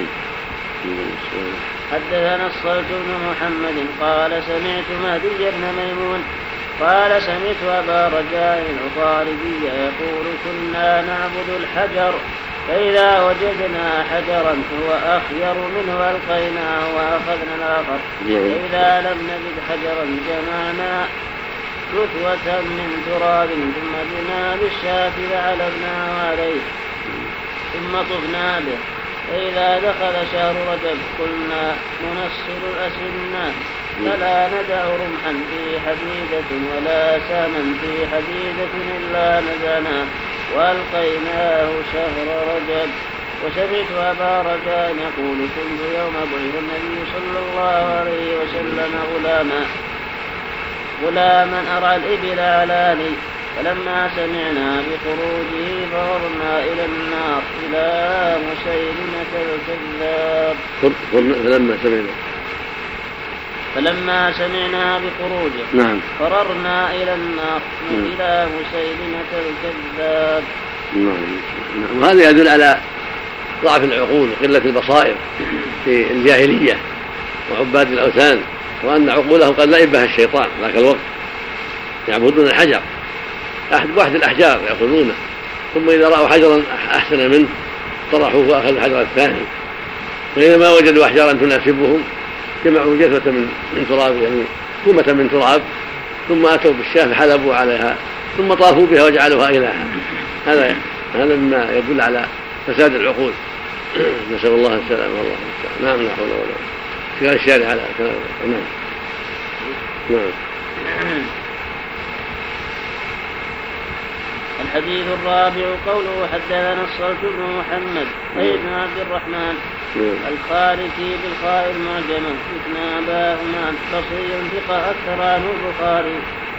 حدثنا الصلت بن محمد قال سمعت مهدي بن ميمون قال سمعت أبا رجاء العطاردي يقول كنا نعبد الحجر فإذا وجدنا حجرا هو أخير منه ألقيناه وأخذنا الآخر فإذا لم نجد حجرا جمعنا كثوة من تراب ثم بنا بالشاة فعلبناه عليه ثم طفنا به فإذا دخل شهر رجب قلنا ننصر الأسنة فلا ندع رمحا في حديدة ولا ساما في حديدة إلا نزعناه وألقيناه شهر رجب وسمعت أبا رجاء يقول كنت يوم بعث النبي صلى الله عليه وسلم غلاما غلاما أرعى الإبل علاني فلما سمعنا بخروجه فررنا إلى النار إلى مسيلمة الكذاب. فلما سمعنا فلما سمعنا بخروجه نعم فررنا إلى النار نعم. إلى مسيلمة الكذاب. نعم. وهذا يدل على ضعف العقول وقلة البصائر في الجاهلية وعباد الأوثان، وأن عقولهم قد لعب بها الشيطان ذاك الوقت، يعبدون الحجر أحد واحد الأحجار يأخذونه، ثم إذا رأوا حجرا أحسن منه طرحوه وأخذوا الحجر الثاني، فإذا وجدوا أحجارا تناسبهم جمعوا جثة من تراب يعني كومة من تراب ثم أتوا بالشاة فحلبوا عليها ثم طافوا بها وجعلوها إلها. هذا هذا مما يدل على فساد العقول. نسأل الله السلامة والله المستعان. نعم لا حول ولا قوة. في هذا الشارع على كلام. نعم نعم. الحديث الرابع قوله حدثنا الصلت بن محمد أي بن عبد الرحمن الخارجي بالخاء المعجمة ابن أباهما بصري ثقة أكثر عنه البخاري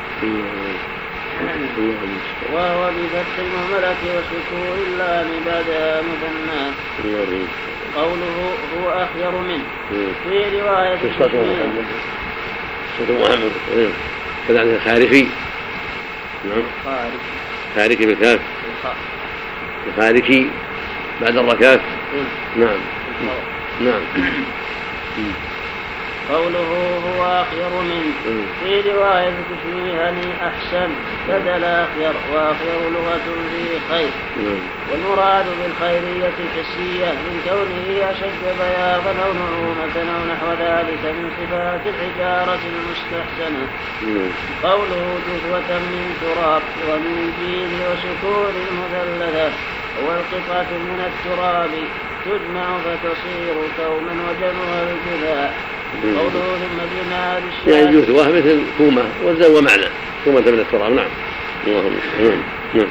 وهو بفتح المهملة وسكون اللام بعدها مثنى. قوله هو أخير منه في رواية صلت محمد كذا عن الخارجي. نعم خارجي بالكاف الخارجي بعد الركاف. نعم نعم. قوله هو أخير منه في رواية تشبيهني أحسن بدل أخير، وأخير لغة فيه خير، والمراد بالخيرية الحسية من كونه أشد بياضا أو نعومة أو نحو ذلك من صفات الحجارة المستحسنة. قوله جثوة من تراب ومن جيل وسكون المثلثة والقطعة من التراب تجمع فتصير كوما وجمع الجذاء. قوله ثم جينا بالشاة يعني جثوة مثل كومة وزن ومعنى كومة من التراب. نعم نعم.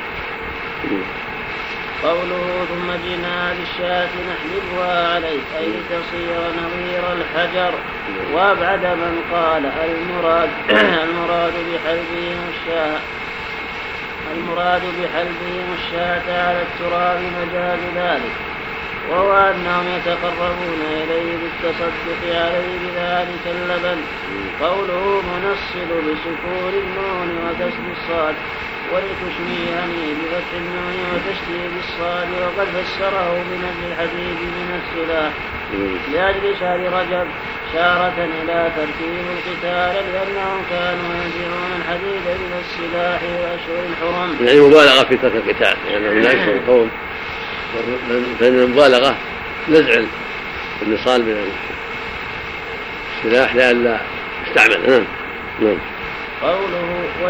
قوله ثم جينا بالشاة نحلبها عليه أي تصير نظير الحجر. وابعد من قال المراد المراد بحلبهم الشاة المراد بحلبهم الشاة على التراب مجاز ذلك، وهو أنهم يتقربون إليه بالتصدق عليه بذلك اللبن. قوله منصل بسكون النون وكسر الصاد ولتشميهني بفتح النون وتشديد الصاد، وقد فسره بنزل الحديد من السلاح لأجل شهر رجب شارة إلى ترتيب القتال لأنهم كانوا ينزعون الحديد إلى السلاح وأشهر الحرم. يعني مبالغة في ترك القتال يعني لا يشعر القوم، فإن المبالغة نزع النصال من السلاح لئلا يستعمل. نعم نعم. قوله وي...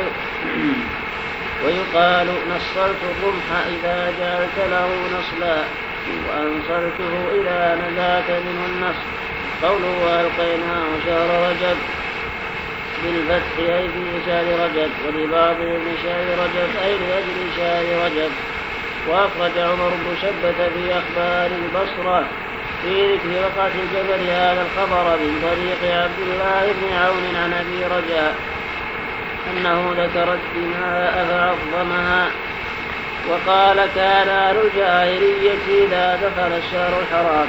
ويقال نصلت الرمح إذا جعلت له نصلا وأنصرته إذا نزعت منه النصر. قوله وألقيناه شهر رجب بالفتح أي في شهر رجب، ولبعضهم شهر رجب أي لأجل شهر رجب. وأخرج عمر بن شبة في أخبار البصرة في ذكر وقعة الجبل هذا الخبر من طريق عبد الله بن عون عن أبي رجاء أنه ذكر الدماء فعظمها، وقال كان أهل الجاهلية إذا دخل الشهر الحرام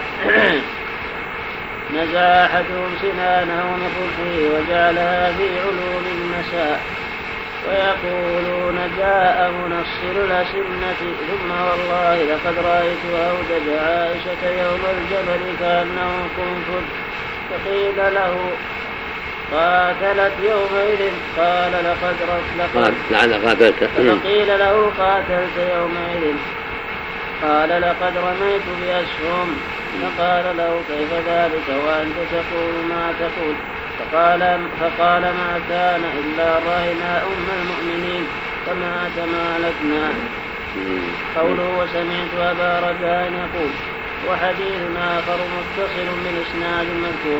نزع أحدهم سنانه من خلفه وجعلها في علوم النساء، ويقولون جاء منصر الأسنة ثم والله لقد رأيت أودج عائشة يوم الجبل كأنه قنفذ، فقيل له قاتلت يومئذ قال لقد لقد لعل قاتلت فقيل له قاتلت يومئذ قال لقد رميت بأسهم، فقال له كيف ذلك وأنت تقول ما تقول؟ فقال, فقال ما كان إلا رأينا أم المؤمنين فما تمالكنا. قوله وسمعت أبا رجاء يقول وحديث آخر متصل بالإسناد المذكور.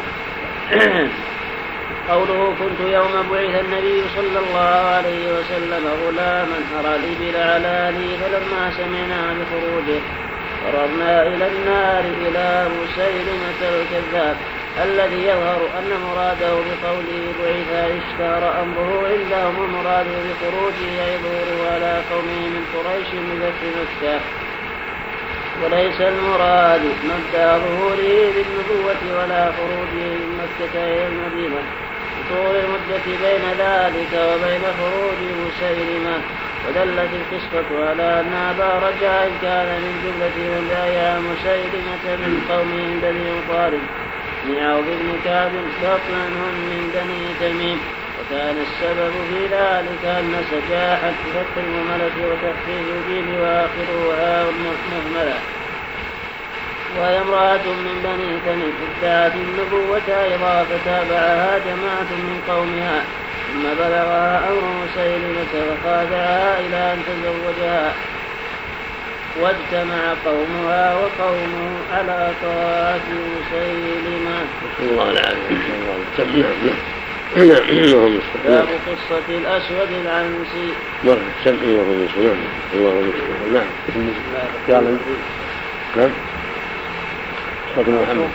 قوله كنت يوم بعث النبي صلى الله عليه وسلم غلاما أرى الإبل على لي فلما سمعنا بخروجه قررنا إلى النار إلى مسيلمة الكذاب الذي يظهر أن مراده بقوله بعث اشتهر أمره عندهم المراد بخروجه يظهر على قومه من قريش بفتح مكة، وليس المراد مبدأ ظهوره بالنبوة ولا خروجه من مكة إلى المدينة طول المدة بين ذلك وبين خروج مسيلمة. ودلت القصة على أن أبا رجاء كان من جملة من بايع مسيلمة من قومه من بني طالب بن عوف بن كعب بطنا من بني تميم، وكان السبب في ذلك أن سجاحة فتح المهملة وتحفيظ الجيم وآخرها مهملة، وهي امرأة من بني تميم ادعت النبوة أيضا فتابعها جماعة من قومها، ثم بلغها أمر مسيلمة فخادعها إلى أن تزوجها، واجتمع قومها وقومه على طاعة مسيلمة. الله العافية. نعم نعم. باب قصة الأسود العنسي. مرة سمع الله ومسلم. الله ومسلم. نعم. قال نعم. صدق محمد.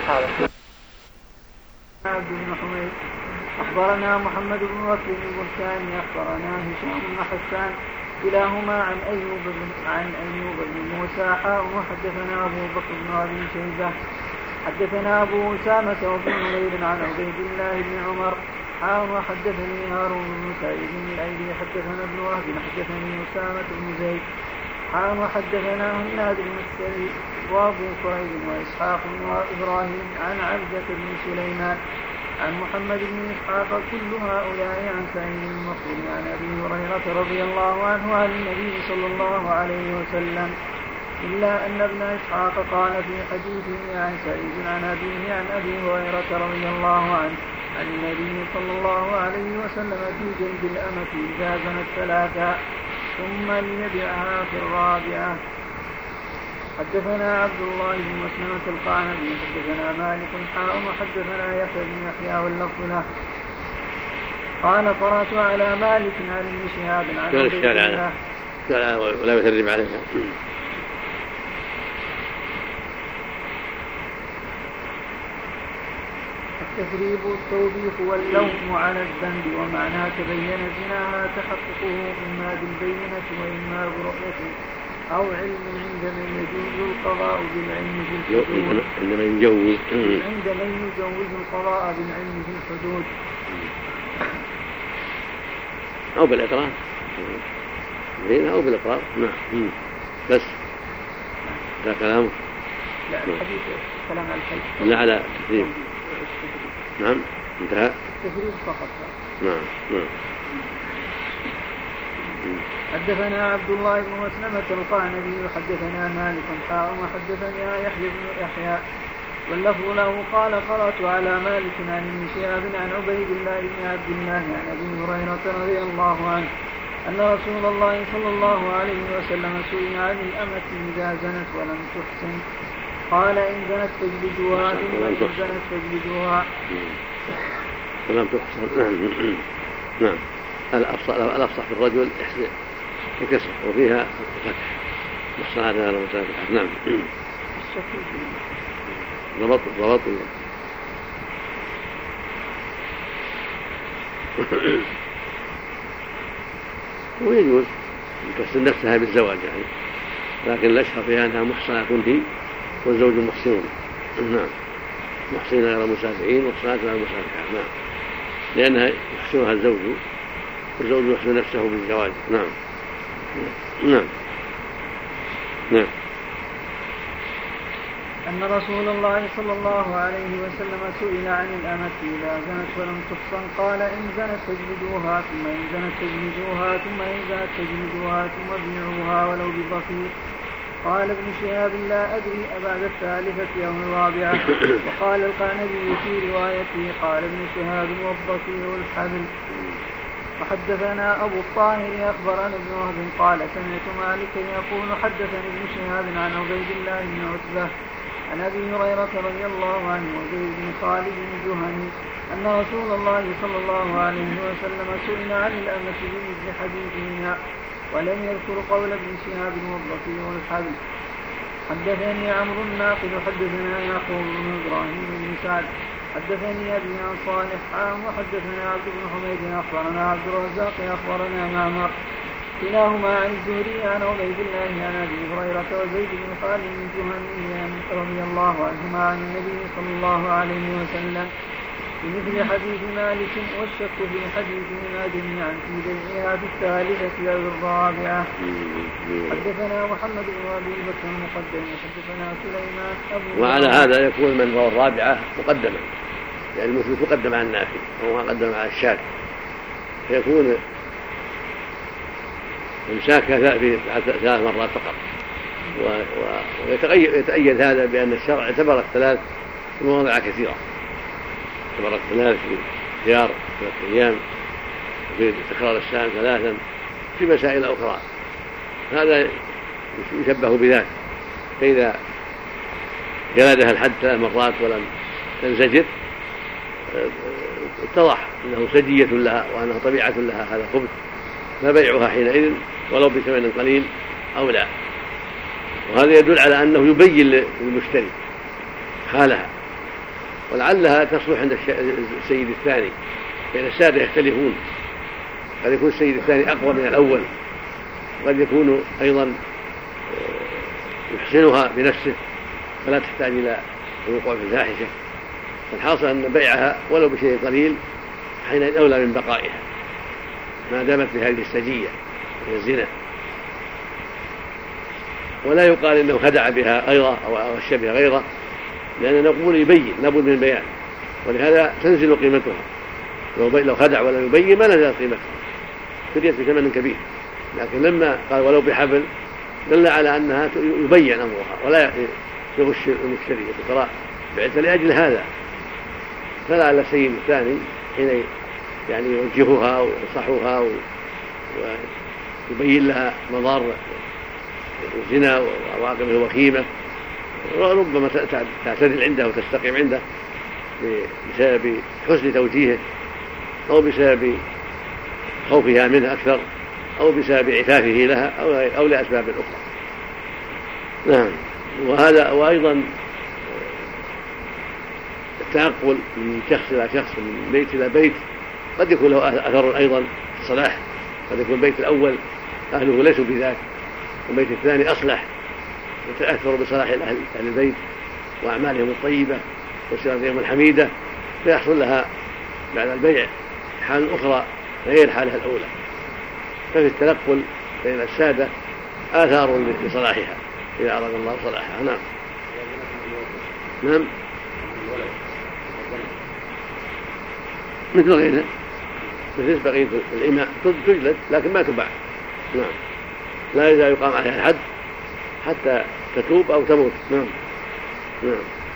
عبد بن حميد أخبرنا محمد بن بكر بن بركان أخبرنا هشام بن حسان كلاهما عن أيوب بن عن أيوب بن موسى حاء وحدثنا أبو بكر بن أبي شيبة حدثنا أبو أسامة وابن نمير عن عبيد الله بن عمر حاء وحدثني هارون بن سعيد الأيلي حدثنا ابن وهب حدثني أسامة بن زيد حاء وحدثنا هناد بن السري وأبو كريب وإسحاق وإبراهيم عن عبدة بن سليمان عن محمد بن إسحاق كل هؤلاء عن سعيد المخبري عن أبي هريرة رضي الله عنه عن النبي صلى الله عليه وسلم، إلا أن ابن إسحاق قال في حديثه عن سعيد عن أبيه عن أبي هريرة رضي الله عنه عن النبي صلى الله عليه وسلم في جلد الأمة إذا زنت ثلاثا ثم ليبيعها في الرابعة. حدثنا عبد الله بن مسلمة القعنبي حدثنا مالك حاء وحدثنا يحيى بن يحيى واللفظ له قال قرأت على مالك عن ابن شهاب عن عبيد الله ولا يثرب عليها. التثريب التوبيخ واللوم على الذنب، ومعناه تبين زناها تحققه إما بالبينة وإما برؤية أو علم عند من يجوز القضاء بالعلم في الحدود عندما يجوز عند من يجوز القضاء بالعلم في الحدود أو بالإقرار هنا أو بالإقرار. نعم بس هذا كلامه. لا الحديث كلام على الحديث لا على التثريب. نعم انتهى التثريب فقط. نعم نعم. حدثنا عبد الله بن مسلمة القعنبي حدثنا مالك حاء وحدثنا يحيى بن يحيى واللفظ له قال قرأت على مالك عن ابن شهاب عن عبيد الله بن عبد الله عن أبي هريرة رضي الله عنه أن رسول الله صلى الله عليه وسلم سئل عن الأمة إذا زنت ولم تحسن قال إن زنت فاجلدوها ثم إن زنت فاجلدوها ولم تحسن. نعم الأفصح في الرجل الكسر وفيها فتح والصلاة على المسافحة. نعم ضبط ضبط ويجوز تحسن نفسها بالزواج يعني، لكن الأشهر فيها أنها محصنة كنت والزوج محسن. نعم محسنين غير مسافحين والصلاة على المسافحة. نعم لأنها يحسنها الزوج والزوج يحسن نفسه بالزواج. نعم نعم نعم. أن رسول الله صلى الله عليه وسلم سئل عن الأمة إذا زنت ولم تحصن قال إن زنت فاجلدوها ثم إن زنت فاجلدوها ثم إن زنت فاجلدوها ثم بيعوها ولو بضفير. قال ابن شهاب لا أدري أبعد الثالثة أو الرابعة. وقال القعنبي في روايته قال ابن شهاب والضفير الحبل. وحدثنا أبو الطاهر أخبرنا ابن وهب قال سمعت مالكا يقول حدثني ابن شهاب عن عبيد الله بن عتبة عن أبي هريرة رضي الله عنه وزيد بن خالد الجهني أن رسول الله صلى الله عليه وسلم سئل عن الأمة بمثل حديثنا ولم يذكر قول ابن شهاب والضفير والحبل. حدثني عمرو الناقد حدثنا يعقوب بن ابراهيم بن سعد حدثني ابي عن صالح عام وحدثنا عبد بن حميد اخبرنا عبد الرزاق اخبرنا معمر كلاهما عن الزهري عن عبيد الله عن ابي هريره وزيد بن خالد الجهني رضي الله عنهما عن النبي صلى الله عليه وسلم بمثل حديث مالك، والشك في حديثهما جميعا في بيعها في الثالثة أو الرابعة. حدثنا محمد بن أبي بكر المقدم حدثنا سليمان أبو وعلى هذا يكون من روى الرابعة مقدما، يعني المثبت مقدم على النافي وهو قدم على الشاك، فيكون إمساك في ثلاث مرات فقط. ويتأيد هذا بأن الشرع اعتبر الثلاث في مواضع كثيرة، اعتبر الثلاث في خيار ثلاث أيام، في تكرار الساعة ثلاثا، في مسائل أخرى. هذا يشبه بذلك، فإذا جلدها الحد ثلاث مرات ولم تنزجر اتضح أنه سجية لها وأنها طبيعة لها هذا خبث، فبيعها حينئذ ولو بثمن قليل أو لا. وهذا يدل على أنه يبين للمشتري حالها، ولعلها تصلح عند السيد الثاني، لأن السادة يختلفون، قد يكون السيد الثاني أقوى من الأول، وقد يكون أيضا يحسنها بنفسه فلا تحتاج إلى الوقوع في الفاحشة. فالحاصل أن بيعها ولو بشيء قليل حينئذ أولى من بقائها ما دامت بهذه السجية من الزنا. ولا يقال إنه خدع بها أيضا أو غش بها غيره، لأن نقول يبين، لابد من البيان، ولهذا تنزل قيمتها. لو خدع ولا يبين ما نزلت قيمتها، اشتريت بثمن كبير. لكن لما قال ولو بحبل دل على أنها يبين أمرها ولا يغش المشتري ترى بعت لأجل هذا. فلعل السيد الثاني حين يعني يوجهها وينصحها ويبين لها مضار الزنا وعواقبه الوخيمة، ربما تعتدل عنده وتستقيم عنده بسبب حسن توجيهه أو بسبب خوفها منه أكثر أو بسبب عفافه لها أو لأسباب أخرى. نعم. وهذا وأيضا التنقل من شخص إلى شخص، من بيت إلى بيت، قد يكون له أثر أيضا في الصلاح. قد يكون البيت الأول أهله ليسوا بذاك، والبيت الثاني أصلح يتأثر بصلاح أهل البيت وأعمالهم الطيبة وصفاتهم الحميدة، فيحصل لها بعد البيع حال أخرى غير حالها الأولى. ففي التنقل بين السادة آثار لصلاحها إذا أراد الله صلاحها. نعم. نعم. مثل غيرها، مثل بقية الإماء تجلد لكن ما تباع. نعم. لا إذا يقام عليها الحد حتى تتوب أو تموت. نعم. نعم.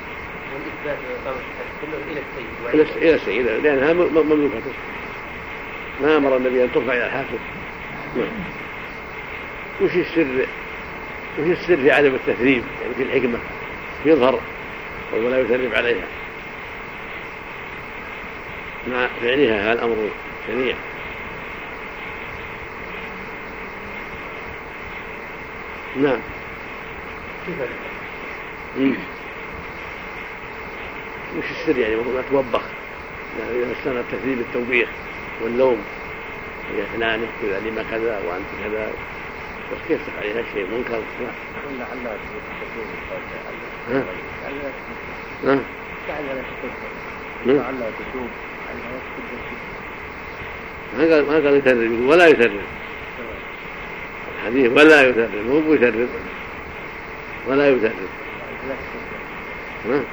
إلى السيد لأنها مملوكة، ما أمر النبي أن ترفع إلى الحاكم. نعم. وش السر وش السر في عدم التثريب؟ يعني في الحكمة يظهر ولا يثرب عليها مع فعلها هذا الأمر شنيع. نعم. وش السر يعني ما توبخ، يعني إذا استنى التثريب التوبيخ واللوم يا فلان إذا لما كذا وأنت كذا، بس كيف تفعل هذا الشيء منكر؟ لعلها تكون ها؟ ها؟ لعلها تكون لعلها تكون ما قال ما قال يثرب ولا يثرب الحديث ولا يثرب مو يثرب ولا يثرب. ها؟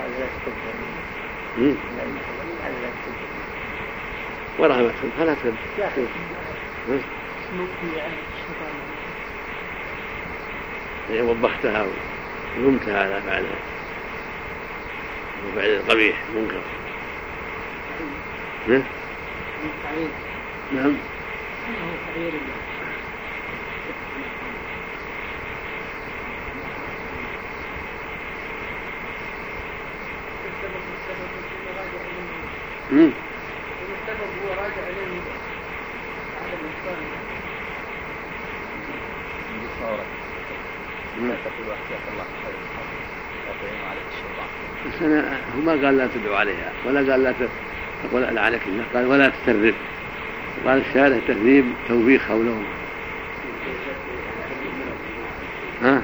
وراها ما تكون فلا تكون. يعني وبختها ولمتها على فعلها وفعل القبيح منكر. نعم. نعم. امم السبب هو راجع اليه عدم الإحسان. تقول أحياك الله خير عليك الشيطان. بس أنا هو ما قال لا تدعو عليها ولا قال لا تقول لا عليك الله، قال ولا تترب. قال الشارع التهذيب توبيخ أو لوم. ها؟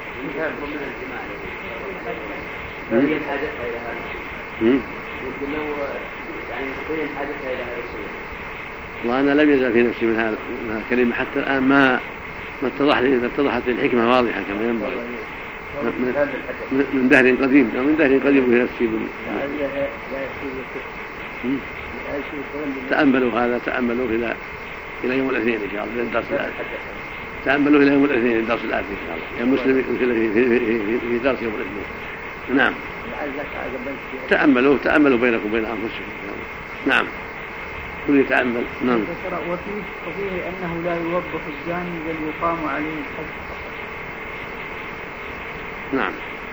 تبين حاجتها إلى هذا الشيء. يمكن لو يعني تبين حاجتها إلى هذا الشيء. والله أنا لم يزل في نفسي من هذا الكلمة حتى الآن ما ما اتضح لي إذا اتضحت الحكمة واضحة كما ينبغي من, من دهر قديم من دهر قديم في نفسي من تأملوا هذا تأملوا إلى إلى يوم الاثنين إن شاء الله الدرس الآتي. تأملوا إلى يوم الاثنين الدرس الآتي إن شاء الله. يا مسلم في, في, في, في درس يوم الاثنين. نعم. تأملوا تأملوا بينكم وبين أنفسكم. نعم. كل يتأمل. نعم. وفيه وفيه أنه لا يوبخ الزاني بل يقام عليه الحد. نعم.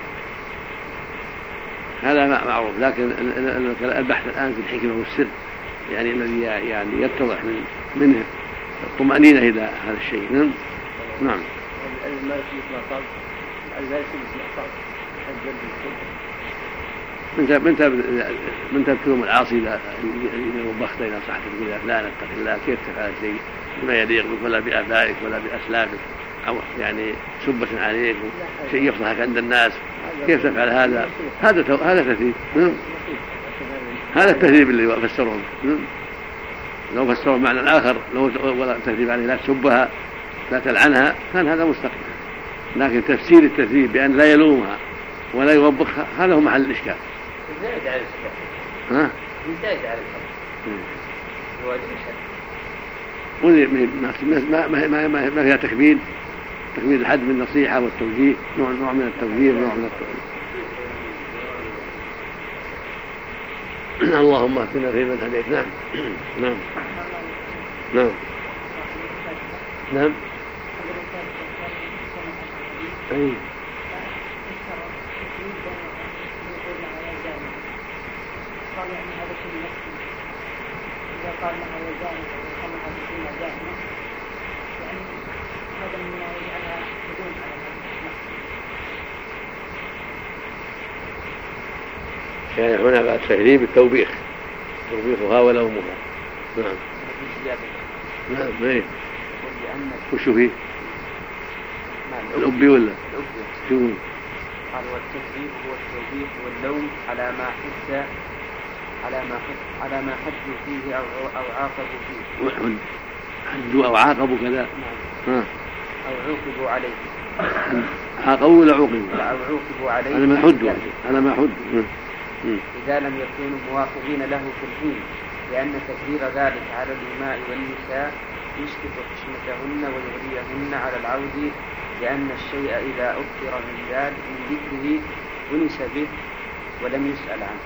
هذا معروف، لكن البحث الآن في الحكمة والسر يعني الذي يعني يتضح من منه الطمأنينة إلى هذا الشيء. نعم. نعم. من من من تبكرهم العاصي إذا وبخت إلى صاحبك تقول يا فلان اتق الله كيف تفعل شيء ما يليق بك ولا بآبائك ولا بأسلافك أو يعني سبة عليك شيء يفضحك عند الناس كيف تفعل هذا؟ هذا هذا تهذيب. هذا التهذيب اللي فسرهم. لو فسروا معنى آخر لو ولا تهذيب عليه لا تسبها لا تلعنها كان هذا مستقيم، لكن تفسير التهذيب بأن لا يلومها ولا يوبخها هذا هو محل الإشكال. زايد على الإشكال. ها؟ زايد على الإشكال. هو ما ما ما ما ما فيها تكميل تكميل الحد من النصيحة والتوجيه نوع نوع من التوجيه ونوع من التوجيه. اللهم اهدنا فيمن هديت. نعم. نعم. نعم. نعم. أي. قال يعني هذا شيء نفسي إذا قال لها وزانة وصنعها بسنة دائمة يعني هذا مما يجعلها تدوم على نفسها. يعني هنا بعد تهذيب التوبيخ توبيخها ولومها. نعم. نعم. ايه وشو فيه؟ الأبي ولا؟ شو؟ قال والتكذيب هو التوبيخ واللوم على ما حد على ما حد على ما حدوا فيه أو أو عاقبوا فيه. حدوا أو عاقبوا كذا. نعم. أو عوقبوا عليه. عاقبوا ولا عوقبوا؟ لا أو عوقبوا عليه. على ما حدوا على ما حدوا. إذا لم يكونوا موافقين له في الحين، لأن تكرير ذلك على الإماء والنساء يسقط حشمتهن ويغريهن على العود، لأن الشيء إذا أكثر من ذلك من ذكره أنس به ولم يسأل عنه.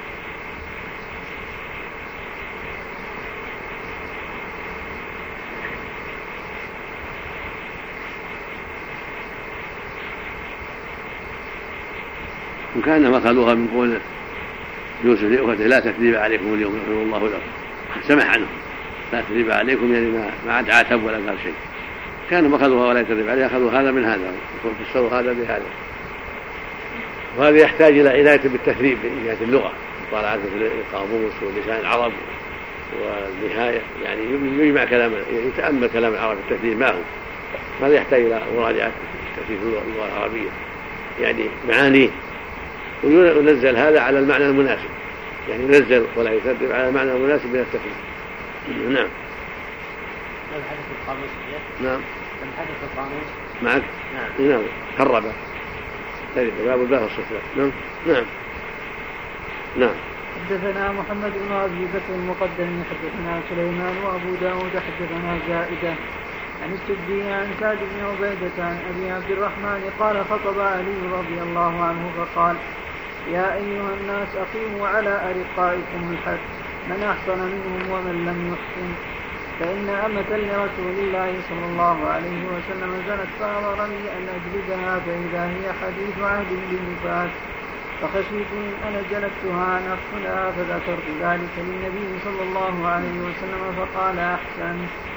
وكأنما أخذوها من قول يوسف لأخته لا تثريب عليكم اليوم يغفر الله لكم، سمح عنهم لا تثريب عليكم يعني ما عاد عاتب ولا قال شيء. كانوا أخذوها ولا يثريب عليها أخذوا هذا من هذا وفسروا هذا بهذا. وهذا يحتاج إلى عناية بالتثريب من جهة اللغة، مطالعة القاموس ولسان العرب والنهاية يعني يجمع كلام يتأمل كلام العرب في التثريب ما هو. هذا يحتاج إلى مراجعة تثريب اللغة العربية يعني معانيه، وينزل هذا على المعنى المناسب يعني ينزل ولا يثرب على المعنى المناسب من التثريب. نعم. هل حدث القاموس؟ نعم. هل حدث القاموس؟ معك؟ نعم. نعم. خربه. باب الباب والصفات. نعم. نعم. نعم. حدثنا محمد بن أبي بكر المقدم حدثنا سليمان وأبو داود حدثنا زائدة عن السدي عن سعد بن عبيدة عن أبي عبد الرحمن قال خطب علي رضي الله عنه فقال يا أيها الناس أقيموا على أرقائكم الحد من أحسن منهم ومن لم يحسن، فإن أمة لرسول الله صلى الله عليه وسلم زنت فأمرني أن أجلدها فإذا هي حديث عهد بالنفاس، فخشيت إن أنا جلدتها أن أقتلها فذكرت ذلك للنبي صلى الله عليه وسلم فقال أحسن.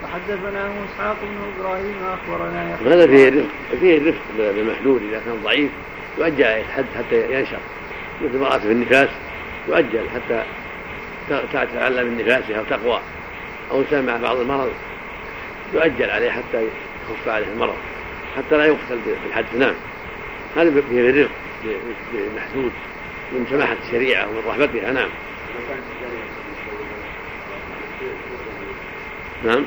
وحدثنا اسحاق بن ابراهيم اخبرنا يحيى. هذا فيه رفق فيه رفق بالمحدود، اذا كان ضعيف يؤجل عليه الحد حتى ينشر، مثل امرأة في النفاس يؤجل حتى تتعلم من نفاسها او تقوى، او سمع بعض المرض يؤجل عليه حتى يخف عليه المرض حتى لا يقتل بالحد. نعم، هذا فيه الرفق بالمحدود من سماحة الشريعة ومن رحمتها. نعم نعم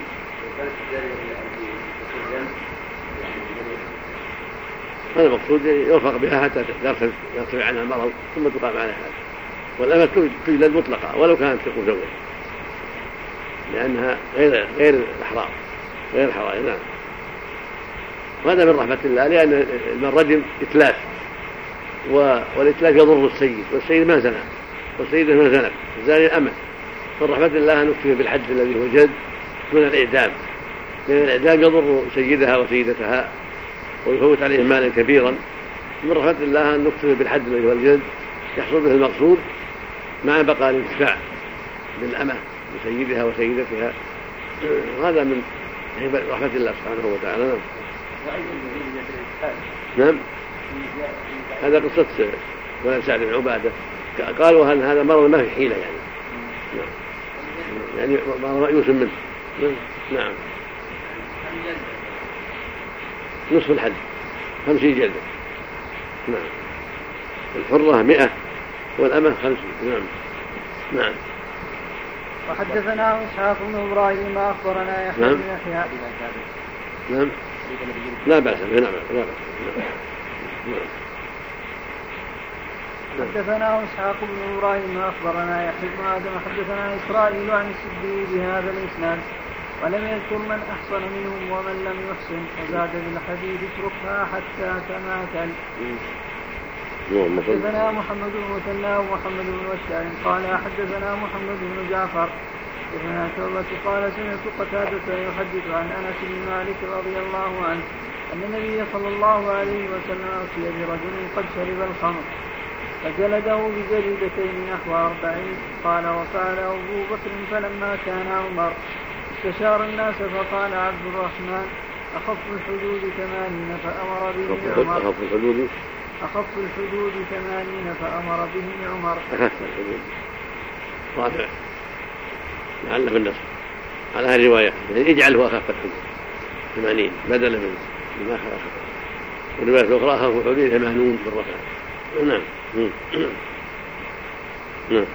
هذا المقصود يوفق بها حتى يرتفع عنها المرض ثم تقام عليها هذا. والأمة تجلد مطلقة ولو كانت مزوجة لأنها غير غير الأحرار غير الحرائر. نعم، وهذا من رحمة الله، لأن الرجم إتلاف، والإتلاف يضر السيد، والسيد ما زنى والسيدة ما زنت، الزاني الأمة. من رحمة الله أن نكتفي بالحد الذي هو جلد دون الإعدام، لأن الإعدام يضر سيدها وسيدتها ويفوت عليهم مالا كبيرا. من رحمة الله أن نكتفي بالحد الذي هو الجلد يحصل به المقصود مع بقاء الانتفاع بالأمة بسيدها وسيدتها. هذا من رحمة الله سبحانه وتعالى. نعم. نعم، هذا قصة ولد سعد بن عبادة، قالوا هل هذا مرض ما في حيلة يعني. نعم، يعني مرض مأيوس منه. نعم، نصف الحد خمسين جلدة. نعم، الحرة مئة والأمة خمسين. نعم نعم. وحدثنا اسحاق بن ابراهيم اخبرنا يحيى بن يحيى. نعم، لا بأس به. نعم لا بأس. نعم. حدثنا اسحاق بن ابراهيم اخبرنا يحيى بن ادم حدثنا اسرائيل عن السدي بهذا الاسناد ولم يذكر من احسن منهم ومن لم يحسن، وزاد بالحديث اتركها حتى تماثل. حدثنا محمد بن مثنى ومحمد بن بشار قال حدثنا محمد بن جعفر حدثنا شعبة قال سمعت قتادة يحدث عن انس بن مالك رضي الله عنه ان النبي صلى الله عليه وسلم أتي برجل قد شرب الخمر فجلده بجلدتين نحو أربعين. قال وفعل أبو بكر فلما كان عمر استشار الناس فقال عبد الرحمن أخف الحدود ثمانين فأمر به عمر. أخف الحدود أخف الحدود ثمانين فأمر به عمر. أخف الحدود رافع لعله في النصر على هذه الرواية، يعني اجعله أخف الحدود ثمانين بدلا من ما أخف. والرواية الأخرى أخف الحدود ثمانون بالرفع. نعم. نعم.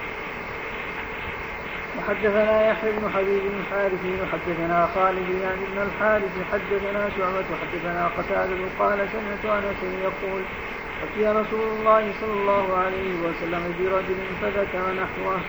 وحدثنا يحيى بن حبيب بن حارث وحدثنا خالد يعني بن الحارث حدثنا شعبة وحدثنا قتادة قال سمعت أنس يقول أتي رسول الله صلى الله عليه وسلم برجل فذكر نحوه.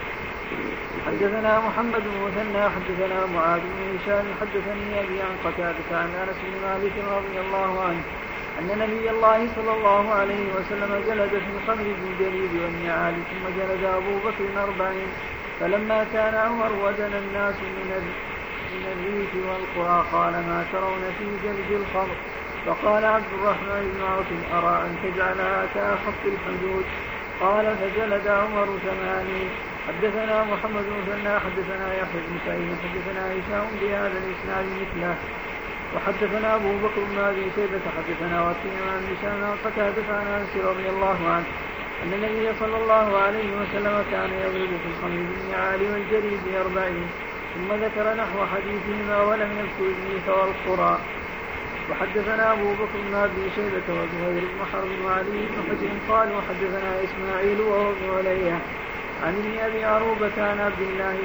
حدثنا محمد بن مثنى حدثنا معاذ بن هشام حدثني أبي عن قتادة عن أنس بن مالك رضي الله عنه أن نبي الله صلى الله عليه وسلم جلد في الخمر بالجليد والنعال ثم جلد أبو بكر أربعين. فلما كان عمر ودنا الناس من الريف والقرى قال ما ترون في جلد الخمر؟ فقال عبد الرحمن بن عوف أرى أن تجعلها كأخف الحدود. قال فجلد عمر ثمانين. حدثنا محمد بن مثنى حدثنا يحيى بن سعيد حدثنا هشام بهذا الإسناد مثله. وحدثنا أبو بكر بن أبي شيبة حدثنا وكيع عن هشام عن قتادة عن أنس رضي الله عنه أن النبي صلى الله عليه وسلم كان يضرب في الخمر بالنعال والجريد أربعين. ثم ذكر نحو حديثهما ولم يذكر الريف والقرى. وحدثنا أبو بكر بن أبي شيبة وزهير بن حرب وعلي بن حجر قال وحدثنا إسماعيل وهو ابن علية عن ابن أبي عروبة عن عبد الله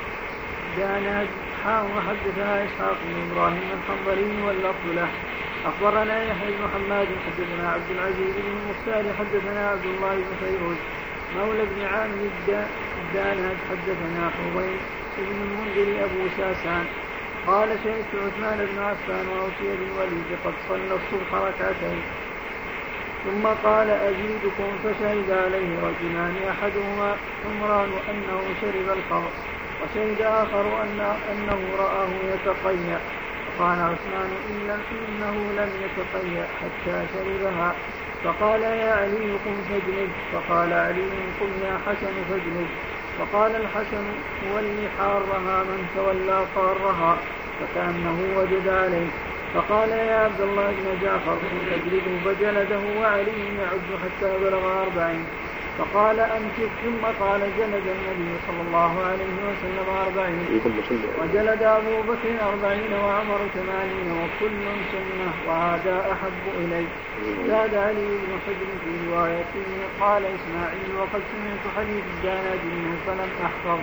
داناد وحدثنا إسحاق بن إبراهيم الحنظلي واللفظ له. أخبرنا يحيى بن حماد حدثنا عبد العزيز بن المختار حدثنا عبد الله بن فيروز مولى بن عامر الداناد حدثنا حبيب بن المنذر أبو ساسان قال شهدت عثمان بن عفان وأوصي بالوليد قد صلى الصبح ركعتين ثم قال أزيدكم فشهد عليه رجلان أحدهما عمران أنه شرب الخمر وشهد آخر أن أنه رآه يتقيأ. فقال عثمان إنه لم يتقيأ حتى شربها. فقال يا علي قم فاجلد. فقال علي قم يا حسن فاجلد. فقال الحسن ولي حارها من تولى قارها. فكأنه وجد عليه فقال يا عبد الله بن جعفر كنت تجلده فجلده وعلي يعد حتى بلغ أربعين فقال أمسك ثم قال جلد النبي صلى الله عليه وسلم أربعين وجلد أبو بكر أربعين وعمر ثمانين وكل سنة وهذا أحب إلي. زاد علي بن حجر في روايته قال إسماعيل وقد سمعت حديث الجانب منه فلم أحفظ.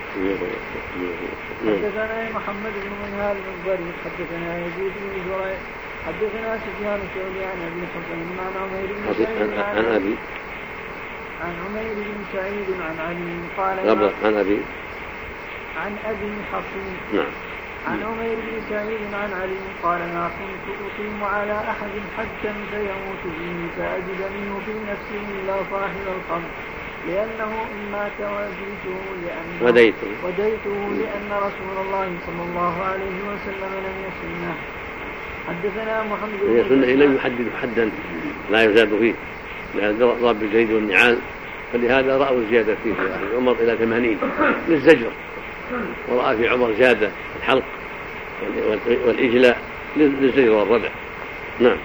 حدثنا محمد بن منهال المنذري حدثنا يزيد بن زريع حدثنا سفيان الثوري عن أبي حسين عن عمير بن سعيد عن أبي عن عمير بن سعيد عن علي قال عن أبي عن أبي حصين نعم عن عمير بن سعيد عن علي قال ما كنت أقيم على أحد حدا فيموت به فأجد منه في نفسي إلا صاحب القبر لأنه إن مات وديته لأنه وديته وديته لأن رسول الله صلى الله عليه وسلم لم يسنه. حدثنا محمد بن يسنه لم يحدد حدا لا يزاد فيه لهذا ضرب الجيد والنعال فلهذا رأوا الزيادة فيه يعني عمر إلى ثمانين للزجر ورأى في عمر زيادة الحلق والإجلاء للزجر والردع. نعم.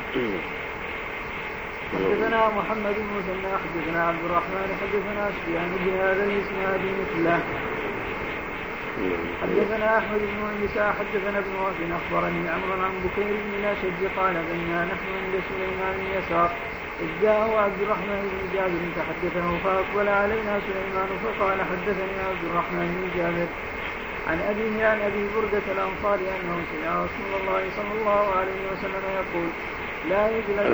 حدثنا محمد بن مسنى حدثنا عبد الرحمن حدثنا سفيان بهذا الاسناد مثله. حدثنا احمد بن عيسى حدثنا ابن وهب اخبرني عمرو عن بكير بن الاشج قال بينا نحن عند سليمان بن يسار اذ جاءه عبد الرحمن بن جابر فحدثه فاقبل علينا سليمان فقال حدثني عبد الرحمن بن جابر عن أبيه عن أبي بردة الأنصاري أنه سمع رسول الله صلى الله عليه وسلم يقول لا يجلد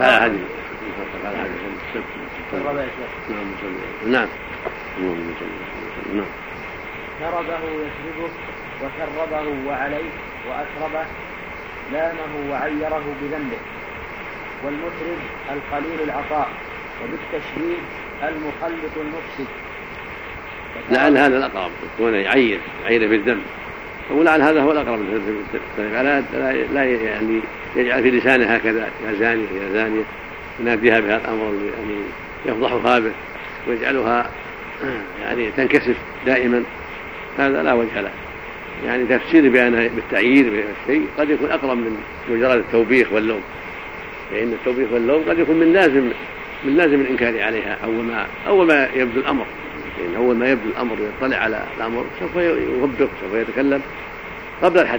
نعم نعم شربه يشربه وشربه وعليه وأشربه لامه وعيره بذنبه. والمشرب القليل العطاء وبالتشريب المخلط المفسد. لعل هذا الأقرب يكون يعير يعير بالذنب ولعل هذا هو الأقرب لا لا يعني يجعل في لسانه هكذا يا زاني يا زانية يناديها بهذا الأمر يعني يفضحها به ويجعلها يعني تنكسف دائما هذا لا وجه له. يعني تفسير بأنه بالتعيير بالشيء قد يكون أقرب من مجرد التوبيخ واللوم لأن التوبيخ واللوم قد يكون من لازم من لازم الإنكار عليها أول ما أول ما يبدو الأمر لأن أول ما يبدو الأمر ويطلع على الأمر سوف يوبخ سوف يتكلم قبل الحد.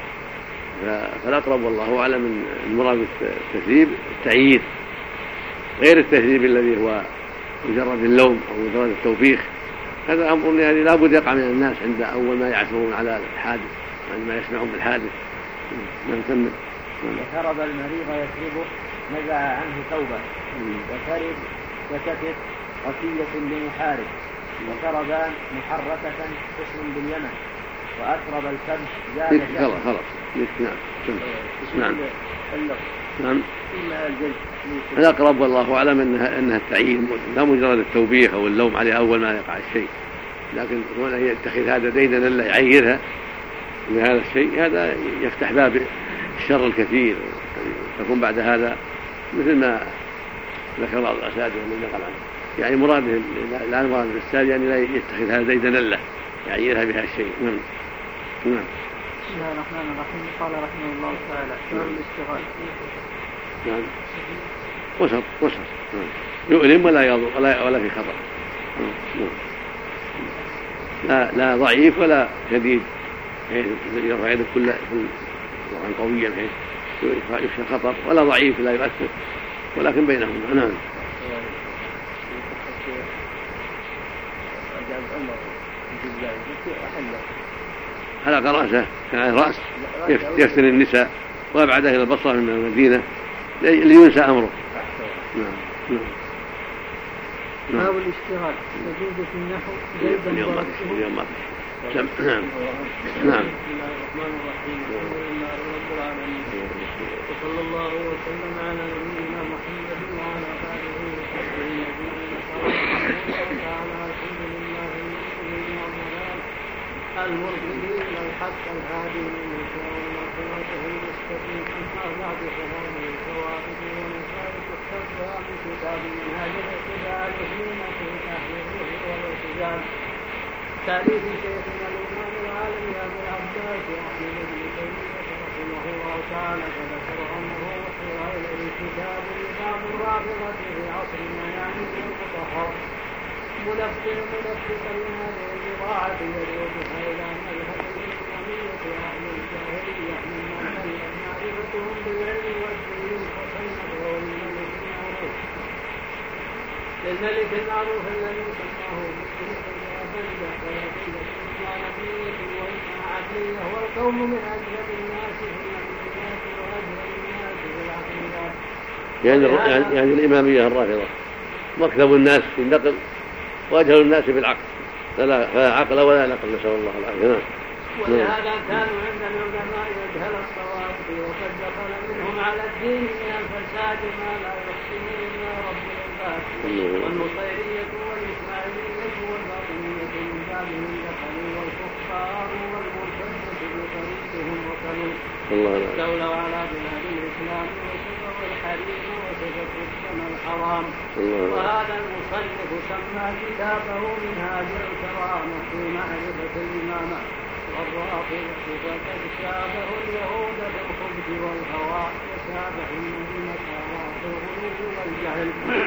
فالأقرب والله أعلم من المراد بالتثريب التعيير غير التثريب الذي هو مجرد اللوم أو مجرد التوبيخ. هذا أمر يعني لا بد يقع من الناس عند أول ما يعثرون على الحادث عندما يسمعون بالحادث. نكمل. وشرب المريض يشربه نزع عنه ثوبه وشرب وسكت غسية لمحارب وشربان محركة قسم باليمن وأشرب الكبش زاد خلاص خلاص نعم نعم نعم الأقرب والله أعلم أنها أنها التعيين لا مجرد التوبيخ أو اللوم عليه أول ما يقع الشيء لكن هنا يتخذ هذا دينا لا يعيرها بهذا الشيء هذا يفتح باب الشر الكثير تكون بعد هذا مثل ما ذكر بعض الأساتذة من نقل عنه يعني مراده لا المراد بالسال يعني لا يتخذ هذا دينا له يعيرها بها الشيء. نعم نعم. بسم الله الرحمن الرحيم. قال رحمه الله تعالى باب الاشتغال. نعم وسط وسط يؤلم ولا يضر ولا ولا في خطر لا لا ضعيف ولا شديد يرفع يده كل رفعا قويا بحيث يخشى خطر ولا ضعيف لا يؤثر ولكن بينهما. نعم. حلق رأسه كان على الرأس يفتن النساء وأبعده إلى البصرة من المدينة لينسى أمره. نعم نعم. باب الاشتغال يجوز في النحو جيدا ورسمه. نعم نعم نعم. بسم الله الرحمن الرحيم. الحمد لله رب العالمين وصلى الله وسلم على نبينا محمد وعلى آله وصحبه أجمعين. تعالى الحمد لله المؤمنين والملائكة المرسلين الحق الهادي من يشاء وصراطه المستقيم. أما بعد فهذه الفوائد ونصائح التقوى من كتاب منهاج الاعتدال وسنة أهل الرشد والاعتدال تأليف شيخنا الإمام العالم أبي العباس أحمد بن تيمية رحمه الله تعالى فذكر أنه وحي إليه كتاب لبعض الرافضة في عصرنا يعني في الفقهاء ملفظ ملفظا لهذه البضاعة يدعو بها إلى مذهب الإسلامية أهل الجاهلية ممن قلت معرفتهم بالعلم والدين فصنفه للملك المعروف للملك المعروف الذي سماه مسلم بلدة ولكن العالمية وإنها عقلية والقوم من أجل الناس في العقليات وأجل الناس في العقليات يعني, يعني الإمامية الرافضة مكتب الناس في النقل وأجهل الناس في العقل فلا, فلا عقل ولا نقل نسأل الله العافية. ولهذا كانوا عند العلماء يجهل الصواب وقد دخل منهم على الدين من الفساد ما لا يحسن إلا رب العباد والنصيرية والإسماعيلية والباطنية من بعدهم دخلوا والكفار والمرتدة بطريقهم وصلوا استولوا على بلاد الإسلام وسبوا الحريم وسفكوا الدم الحرام. وهذا المصنف سمى كتابه منهاج الكرامة في معرفة الإمامة والرافضة فقد شابه اليهود بالخبث والهواء وشابه النصارى بالغلو والجهل.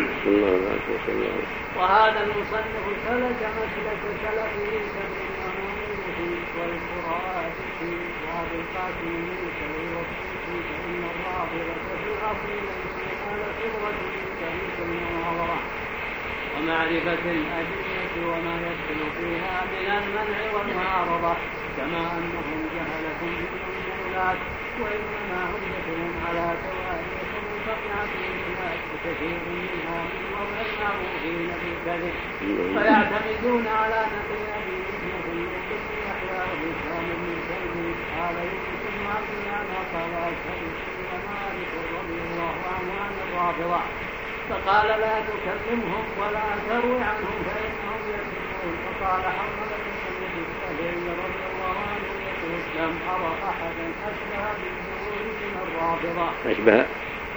وهذا المصنف سلك مسلك سلفه كالإمامين والقراء في وابي القاسم الموسوي والصوفي فإن الرافضة في الأصل ليسوا على صورة من طريق المناظرة ومعرفة الأدلة وما يدخل فيها من المنع والمعارضة كما أنهم جهلة بالمنزلات وإنما عمدتهم على تواريخ منقطعة الناس كثير منها من وضع المعروفين بالكذب فيعتمدون على نقل أبي ابنة يوسف يحيى وهشام من كلب قال يوسف بن عبد الله قال أشهد أن مالك رضي الله عنه عن الرافضة فقال لا تكلمهم ولا تروي عنهم فإنهم يكذبون فقال حرمة بن السهيل رضي الله عنه يقول لم أرى أحدا أشبه بالزهور من الرافضة. أشبه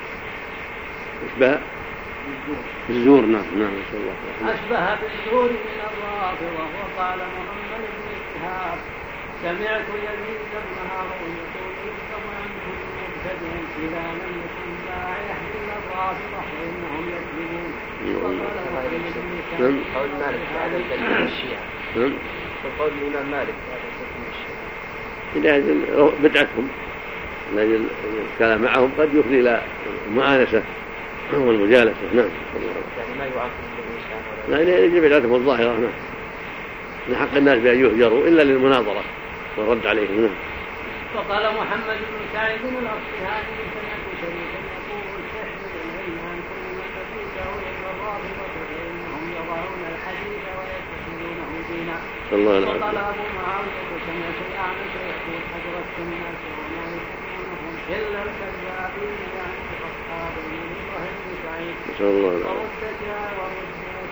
أشبه بالزور نعم نعم نسأل الله أشبه بالزور من الرافضة. وقال محمد بن إسحاق سمعت يزيد بن هارون يقول يكتب عن كل مبتدع إذا لم يكن داعية إلا الرافضة فإنهم يكذبون. قول مالك هذا من الشيعة وقول الإمام مالك هذا من الشيعة إلى بدعتهم الذي الكلام معهم قد يفضي إلى المؤانسة والمجالسة. نعم يعني ما يعاقب الإنسان لا لا يجب بدعتهم الظاهرة. نعم من حق الناس بأن يهجروا إلا للمناظرة والرد عليهم. نعم. وقال محمد بن سعيد الأصفهاني سمعت شريكا يقول احمل العلم عن كل من تفيده إلا الرافضة فإنهم يضعون الحديث ويتخذونه دينا. وقال أبو معاوية سمعت الأعمش يقول أدركت الناس وما يسمونهم إلا الكذابين يعني أصحاب الله بن سعيد. ورد جاء ورد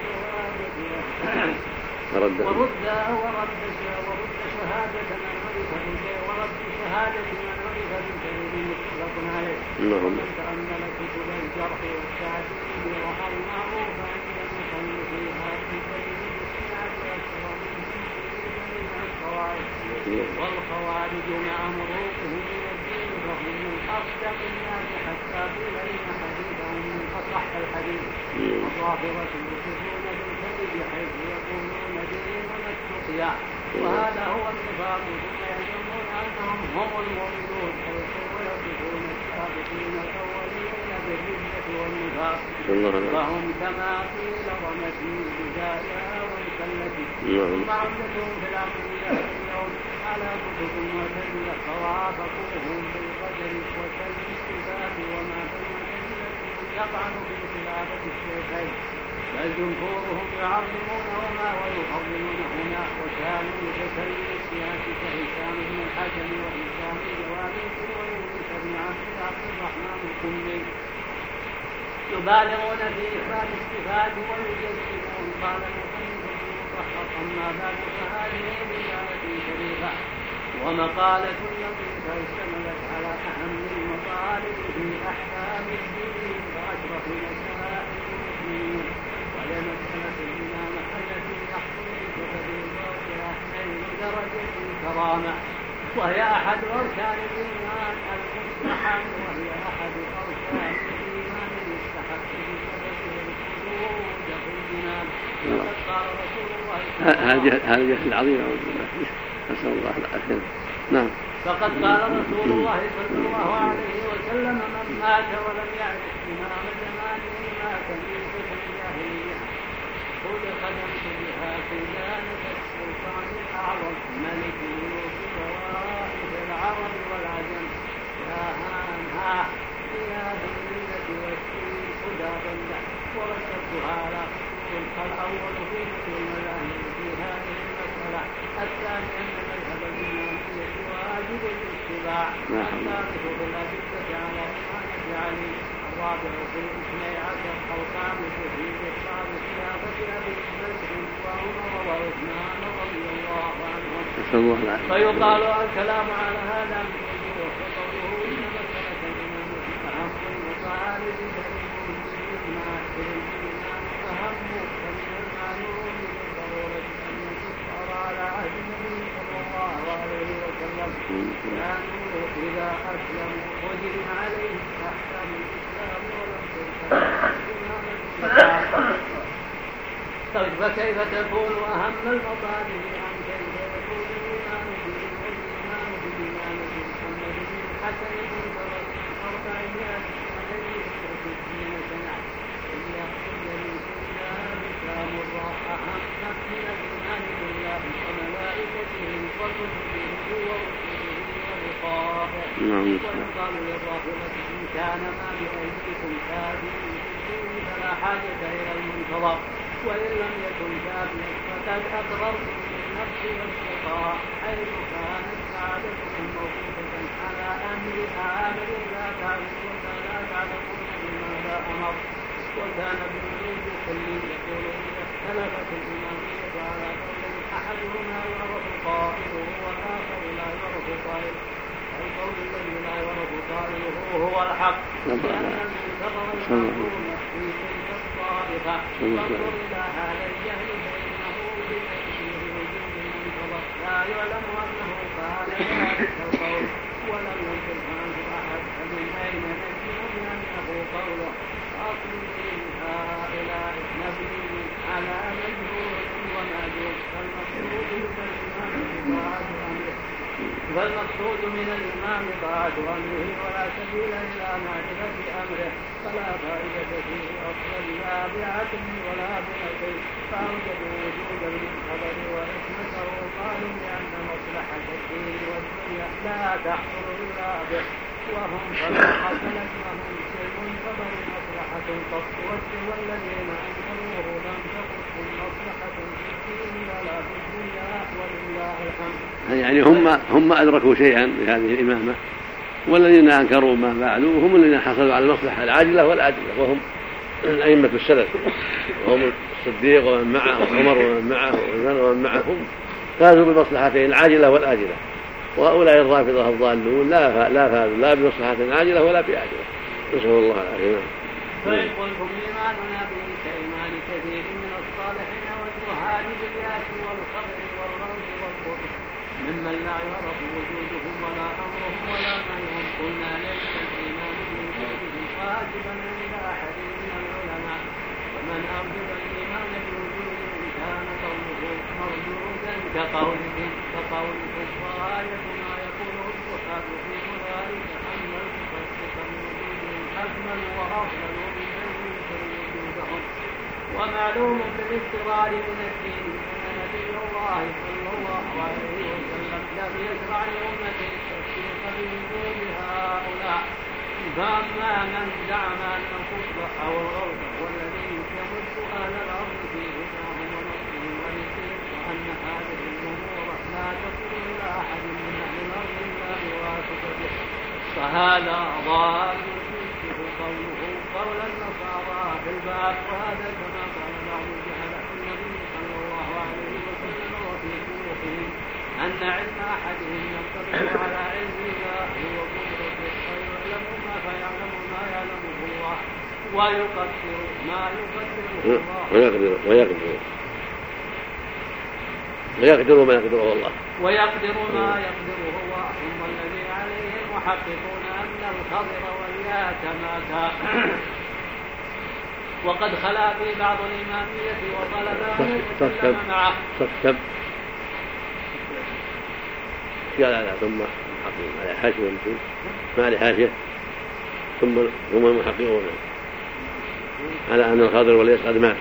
ورد ورد ورد ورد شهادة من عرف بالكذب ورد شهادة من عرف بالكذب متفق عليه. ومن تأمل كتب الجرح والتعديل رأى المعروف عند مصنفيها في كذب الشيعة أكثر من الخوارج والخوارج مع مروقهم من الدين فهم من أصدق الناس حتى قيل إن حديثهم من أصح الحديث. والرافضة يصفون بالكذب حيث يقولون ديننا التقيا وهذا هو النفاق ثم يزعمون أنهم هم المؤمنون حيث ويصفون السابقين الأولين بالردة والنفاق فهم كما قيل رمتي بداية وانسلتي. ثم عمدتهم في العقلية اليوم على كتب وتجد فوافقوهم بالقدر وسلم الصفات وما بين يطعن في خلافة الشيخين بل جمهورهم يعظمون وما ويفضلون هنا وكانوا يتكلم السياسة كهشام بن الحكم وهشام الجوابي ويونس بن عبد الرحمن الكمي يبالغون في إثبات الصفات ويجسمون. قال المصنف بن مطهر أما بعد فهذه رسالة شريفة ومقالة لطيفة اشتملت على أهم المطالب في أحكام الدين وأشرف مسائل المسلمين وهي مسألة الإمامة التي يحصل بسبب زوجها نيل درجة الكرامة وهي أحد أركان الإيمان المستحب وهي أحد أركان الإيمان المستحب بسببه الخروج في الجنان. وقد قال رسول الله هذا الجهل العظيم نسأل الله العافية. نعم. فقد قال رسول الله صلى الله عليه وسلم من مات ولم يعرف إمام زمانه مات ميتة الجاهلية. قل خدمت بها كيدانة السلطان الأعظم ملك ملوك طوائف العرب والعجم يا هانها إله الملة والدين هدى ضلة. ورتبتها على أصول الأول في المذاهب في هذه المسألة. الثاني أن مذهب الإمامية واجب الاتباع. الثالث بالأدلة على إمامة علي. الرابع في الاثني عشر الخامس في إقرار خلافة أبي بكر وعمر وعثمان رضي الله عنهم. فيقال الكلام على هذا من وجوه وقوله إن مسألة الإمامة أهم المطالب فالمؤمنين معاشر الإيمان أهم فمن المعلوم بالضرورة أن يكفر على عهد النبي صلى الله عليه وسلم لأنه إذا أسلموا وجب عليه أحكام الإسلام ولم تنفع. طيب فكيف تكون أهم المطالب عن كيف يكون الإيمان به والإيمان بإمامة محمد بن الحسن المنتظر أربعمائة سنة وستين سنة إن يخرج من كلها بكام الله أهم من الإيمان بالله وملائكته وكتبه ورسله ولقائه. ويقال للرافضة إن كان ما بأيديكم كافر فلا حاجة إلى المنتظر وإن لم يكن كافيا فقد أقررتم بالنفس والشقاء حيث كانت سعادتكم موقوفة على أمر آمر لا تعلمون لا تعلمون بماذا أمر. وكان ابن الجوزي الخليل يقول إذا اختلفت الإمامية على قول أحدهما يعرف قائله والآخر لا يعرف قائله القول الذي لا يعرف قائله هو الحق لأن المنتظر المعقول في تلك الطائفة. فانظر إلى هذا الجهل فإنه بتأثير وجود المنتظر لا يعلم أنه قال ذلك القول ولم ينقل عنه أحد فمن أين نجم بأنه قوله أصل هؤلاء مبني على مجهول ومأجوز. فالمقصود من الإمام طاعة أمره ولا سبيل إلى معرفة أمره فلا فائدة فيه أصلا لا بعقل ولا بنقل. فأوجبوا وجود المنتظر وحكمته قالوا لأن مصلحة الدين والدنيا لا تحصل إلا به وهم فما حصلت لهم كالمنتظر مصلحة قط والذين أنكروه لم تخصهم مصلحة في الدين ولا في الدنيا ولله الحمد. يعني هم هم أدركوا شيئا بهذه الإمامة والذين أنكروا ما فعلوا هم الذين حصلوا على المصلحة العاجلة والآجلة وهم أئمة السلف وهم الصديق ومن معه وعمر ومن معه وعثمان ومن معهم فازوا بالمصلحتين العاجلة والآجلة. وهؤلاء الرافضة الضالون لا لا فازوا لا بمصلحة عاجلة ولا بآجلة. نسأل الله العافية. فإن قلتم إيماننا به كإيمان كثير من الصالحين والزهاد بالياس والخبر والروض والقرب ممن لا يعرف وجودهم ولا أمرهم ولا منهم قلنا ليس الإيمان بوجودهم واجبا عند أحد من العلماء. ومن أوجب الإيمان بوجودهم كان قوله مردودا كقولهم كقولهم وآية ما يقوله الصحابة في ذلك أن المتصف بوجودهم أكمل وأفضل من أن وجودهم. ومعلوم بالاضطرار من الدين أن نبي الله صلى الله عليه وسلم لم يشرع لأمته التصديق بوجود هؤلاء. فأما من زعم أن الكفر أو الغرب والذي يمد أهل الأرض في هداهم ونصرهم ويسير وأن هذه الأمور لا تصل إلى أحد من أهل الأرض إلا بواسطته فهذا ضال يشبه قوله قول النصارى في الباب. وهذا كما قال بعض الجهلة النبي صلى الله عليه وسلم وفي شيوخهم أن علم أحدهم ينطبق على علم الله وقدرته فيعلم ما فيعلم ما يعلمه الله ويقدر ما يقدره الله ويقدر ويقدر ويقدر ما يقدره الله ويقدر ما يقدره الله. ثم الذي عليه المحققون أن الخضر والياس ماتا وقد خلا في بعض الإمامية وطلب أن يتكلم معه. تكتب قال لا ثم المحققون على حاشية المسلم ما على حاشية ثم هم المحققون على أن الخضر والياس قد مات.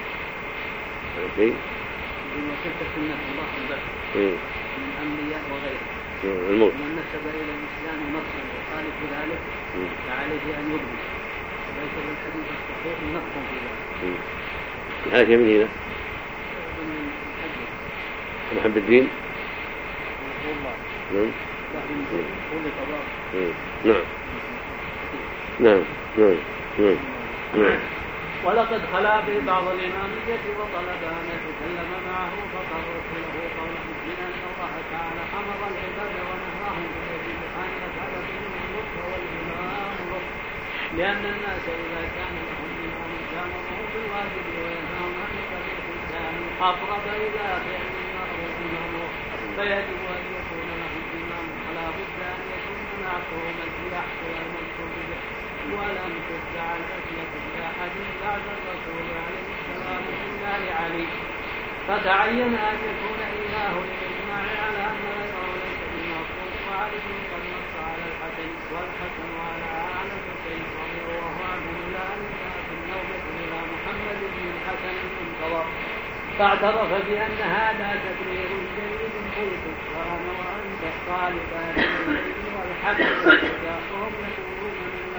بما كنت سنة الله البشر من الأنبياء وغيره الموت من نسب إلى الإسلام نصا وخالف ذلك فعليه أن يبني وليس بالحديث الصحيح نصا في ذلك. الحاشية من هنا محب الدين نعم نعم نعم نعم نعم. ولقد خلا في بعض الإمامية وطلب أن يتكلم معه فقررت له قول مسلم أن الله تعالى أمر العباد ونهاهم بالذي أن يفعل بهم اللطف والإمام اللطف لأن الناس إذا كان لهم إمام كانوا بالواجب وينهون عن طريق الإنسان أقرب إلى فعل المأمور المأمور فيجب أن يكون لهم إمام فلا بد أن يكون معهم السلاح والمنصوب به ولم تدع الأسلة لأحد بعد الرسول عليه السلام إلا لعلي فتعين أن يكون إياه للإجماع على أن غيره ليس بمفروض وعلي قد نص على الحسن والحسن على أعلى الحسين رضي الله عنه إلا أن جاء في النوبة إلى محمد بن الحسن المنتظر فاعترف بأن هذا تكرير جيد قلت وأنا وأنت طالبان الليل والحسن وهم يقولون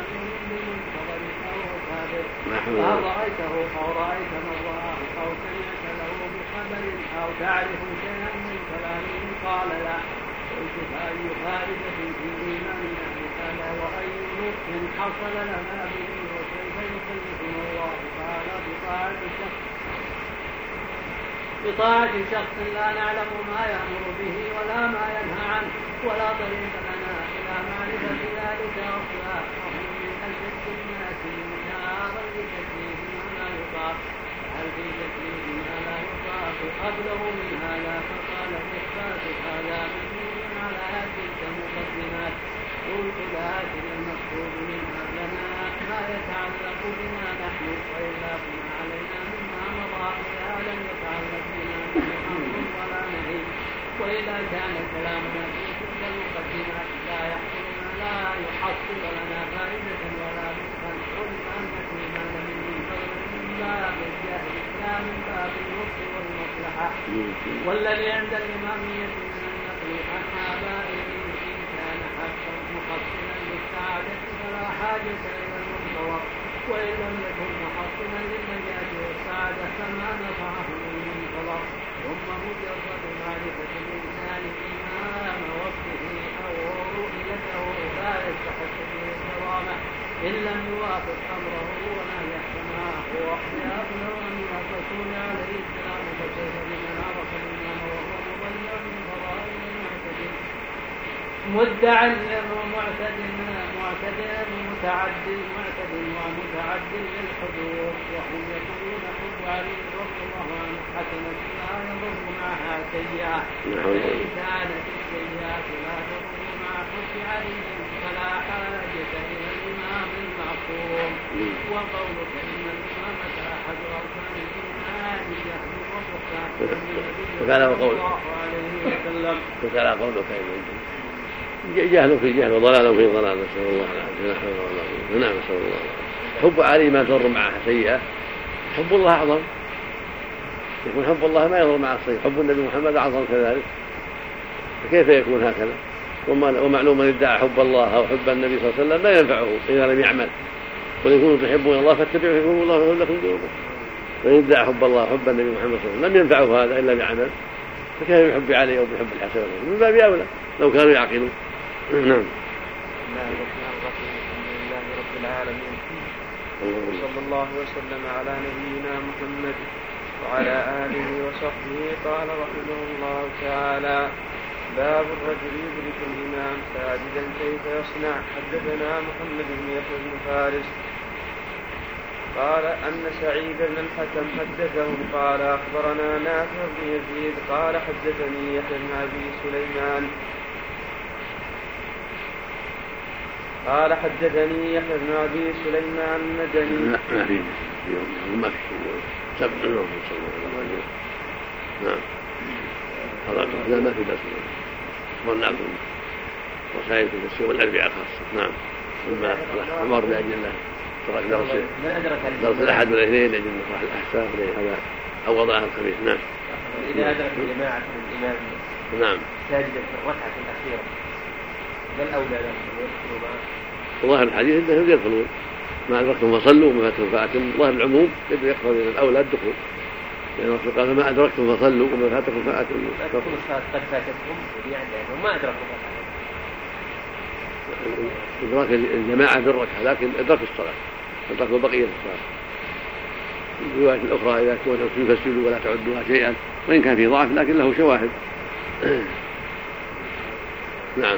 فهل رأيته أو رأيت من رآه أو سمعت له بخبر أو تعرف شيئا من كلامه قال لا. قلت فأي خارجة في إيماننا بهذا وأي نطق حصل لنا به وكيف يكلفنا الله قال بطاعة شخص بطاعة شخص لا نعلم ما يأمر به ولا ما ينهى عنه ولا طريق لنا إلى معرفة ذلك أصلا وهم من أجل الناس نارا لتكليف ما لا يطاق هل في تكليف ما لا يطاق أبلغ من هذا فقال إثبات هذا مبني على تلك المقدمات. قلت لكن المقصود منها لنا ما يتعلق بنا نحن وإلا فما علينا مما مضى إذا لم يتعلق بنا أمر ولا نهي وإذا كان كلامنا في تلك المقدمات لا يحصل لا يحصل لنا فائدة ولا رزقا علم أن الإيمان من منتظر من باب الجهل لا من باب النص والمصلحة. والذي عند الإمامية من النقل عن آبائه إن كان حقا محصنا للسعادة فلا حاجة إلى المنتظر وإن لم يكن محصنا للنجاة والسعادة فما نفعه المنتظر. ثم مجرد معرفة الإنسان إمام وصفه أو رؤيته لا يستحق به الكرامة إن لم يوافق أمره ونهيه كما هو يبلغ من الرسول عليه السلام فكيف بمن عرف الإمام وهو مضيع من فضائل المعتدين مدعا معتدل معتدل متعدل معتدل ومتعدل للحدود وهم يقولون حب علي رضي الله عنه حسنة لا يضر معها سيئة فإن كانت السيئات لا تضر مع حب علي فلا حاجة إلى الإمام المعصوم. وقولك إن الإمامة أحد أركان الإيمان جهل وبهتان صلى الله عليه وسلم. وكان قولك جهل في جهل وضلال في ضلال نسأل الله العافية. نعم نسأل الله العافية. حب علي ما تضر معها سيئة حب الله أعظم يكون حب الله ما يضر مع السيئة حب النبي محمد أعظم كذلك فكيف يكون هكذا. ومعلوم من ادعى حب الله أو حب النبي صلى الله عليه وسلم لا ينفعه إذا لم يعمل قل إن كنتم تحبون الله فاتبعوا يحبكم الله ويغفر لكم ذنوبكم. وإن ادعى حب الله وحب النبي محمد صلى الله عليه وسلم لم ينفعه هذا إلا بعمل فكيف بحب علي أو بحب الحسن من باب أولى لو كانوا يعقلون. نعم. الحمد لله رب العالمين وصلى الله وسلم على نبينا محمد وعلى آله وصحبه. قال رحمه الله تعالى باب الرجل يدرك الإمام ساجدا كيف يصنع. حدثنا محمد بن يحيى بن فارس قال أن سعيد بن الحكم حدثهم قال أخبرنا نافع بن يزيد قال حدثني يحيى بن أبي سليمان قال حدثني يحيى بن أبي سليمان المدني. ما في ما في سبع يوم صلى الله عليه وسلم. نعم هذا ما في بس والنعم وسائل في التفسير والأربعاء خاصة. نعم ثم عمر لأجل الله ترك درس درس الأحد والاثنين لأجل نصح الأحساء هذا أو وضعها الخبيث. نعم إذا أدرك الجماعة من الإمام نعم ساجدا في الركعة الأخيرة ما الأولى لهم أن يدخلوا معه؟ ظاهر الحديث أنهم يدخلون ما أدركتم فصلوا وما فاتكم فأتم. ظاهر العموم يقتضي من الأولى الدخول لأن الرسول قال فما أدركتم فصلوا وما فاتكم فأتم. لا تكون الصلاة قد فاتتهم يعني ما أدركوا فصلوا. إدراك الجماعة بالركعة لكن إدراك الصلاة أدركوا بقية الصلاة. الرواية الأخرى إذا كنتم فسجدوا ولا تعدوها شيئا وإن كان في ضعف لكن له شواهد. نعم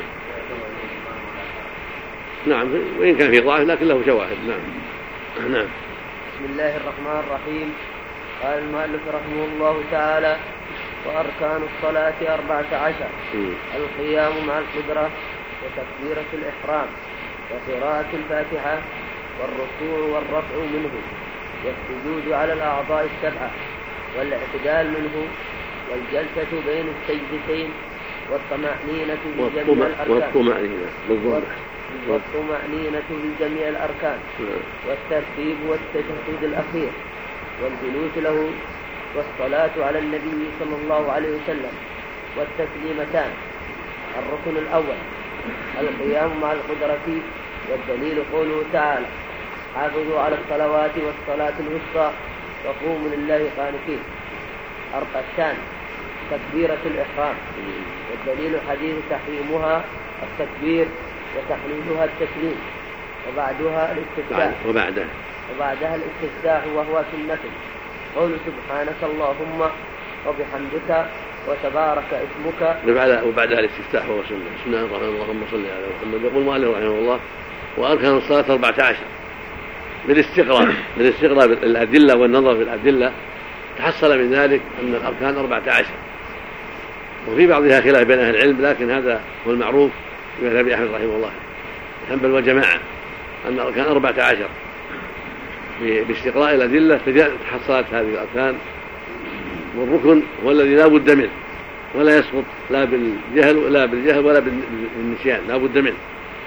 نعم وإن كان في ضعف لكن له شواهد. نعم نعم. بسم الله الرحمن الرحيم. قال المؤلف رحمه الله تعالى وأركان الصلاة أربعة عشر القيام مع القدرة وتكبيرة الإحرام وقراءة الفاتحة والركوع والرفع منه والسجود على الأعضاء السبعة والاعتدال منه والجلسة بين السجدتين والطمأنينة بجميع الأركان والطمأنينة والطمأنينة بجميع الأركان والترتيب والتشهد الأخير والجلوس له والصلاة على النبي صلى الله عليه وسلم والتسليمتان. الركن الأول القيام مع القدرة والدليل قوله تعالى حافظوا على الصلوات والصلاة الوسطى وقوموا لله قانتين. الثاني تكبيرة الإحرام والدليل حديث تحريمها التكبير وتحليلها التسليم وبعدها الاستفتاح وبعدها وبعدها الاستفتاح وهو سنة قول سبحانك اللهم وبحمدك وتبارك اسمك. وبعدها الاستفتاح وهو سنة. بسم الله الرحمن الرحيم اللهم صل على محمد. يقول المؤلف رحمه الله وأركان الصلاة أربعة عشر بالاستقراء بالاستقراء بالأدلة والنظر في الأدلة تحصل من ذلك أن الأركان أربعة عشر وفي بعضها خلاف بين أهل العلم لكن هذا هو المعروف في مذهب أحمد رحمه الله حنبل والجماعة أن الأركان أربعة عشر باستقراء الأدلة تحصلت هذه الأركان. والركن هو الذي لا بد منه ولا يسقط لا بالجهل ولا بالجهل ولا بالنسيان لا بد منه.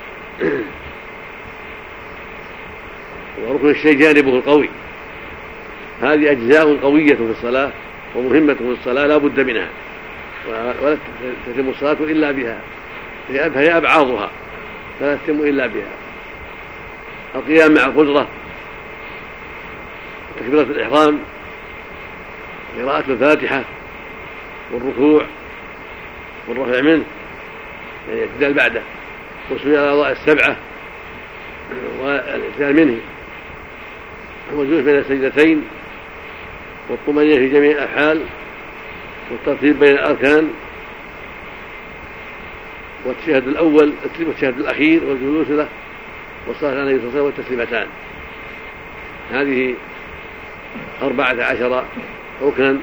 وركن الشيء جانبه القوي. هذه أجزاء قوية في الصلاة ومهمة في الصلاة لا بد منها ولا تتم الصلاة إلا بها فهي أبعاضها فلا تتم إلا بها. القيام مع القدرة تكبيرة الإحرام قراءة الفاتحة والركوع والرفع منه يعني الاعتدال بعده والسجود على الأعضاء السبعة والاعتدال منه والجلوس بين السجدتين والطمأنينة في جميع الأحوال والترتيب بين الأركان والتشهد الأول والتشهد الأخير والجلوس له والصلاة على النبي صلى الله عليه وسلم والتسليمتان. هذه أربعة عشر ركنا.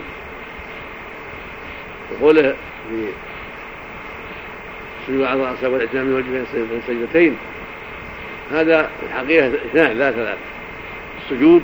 وقوله في السجود على الرأس والاعتدال من وجه بين السجدتين هذا الحقيقة اثنان لا ثلاث. السجود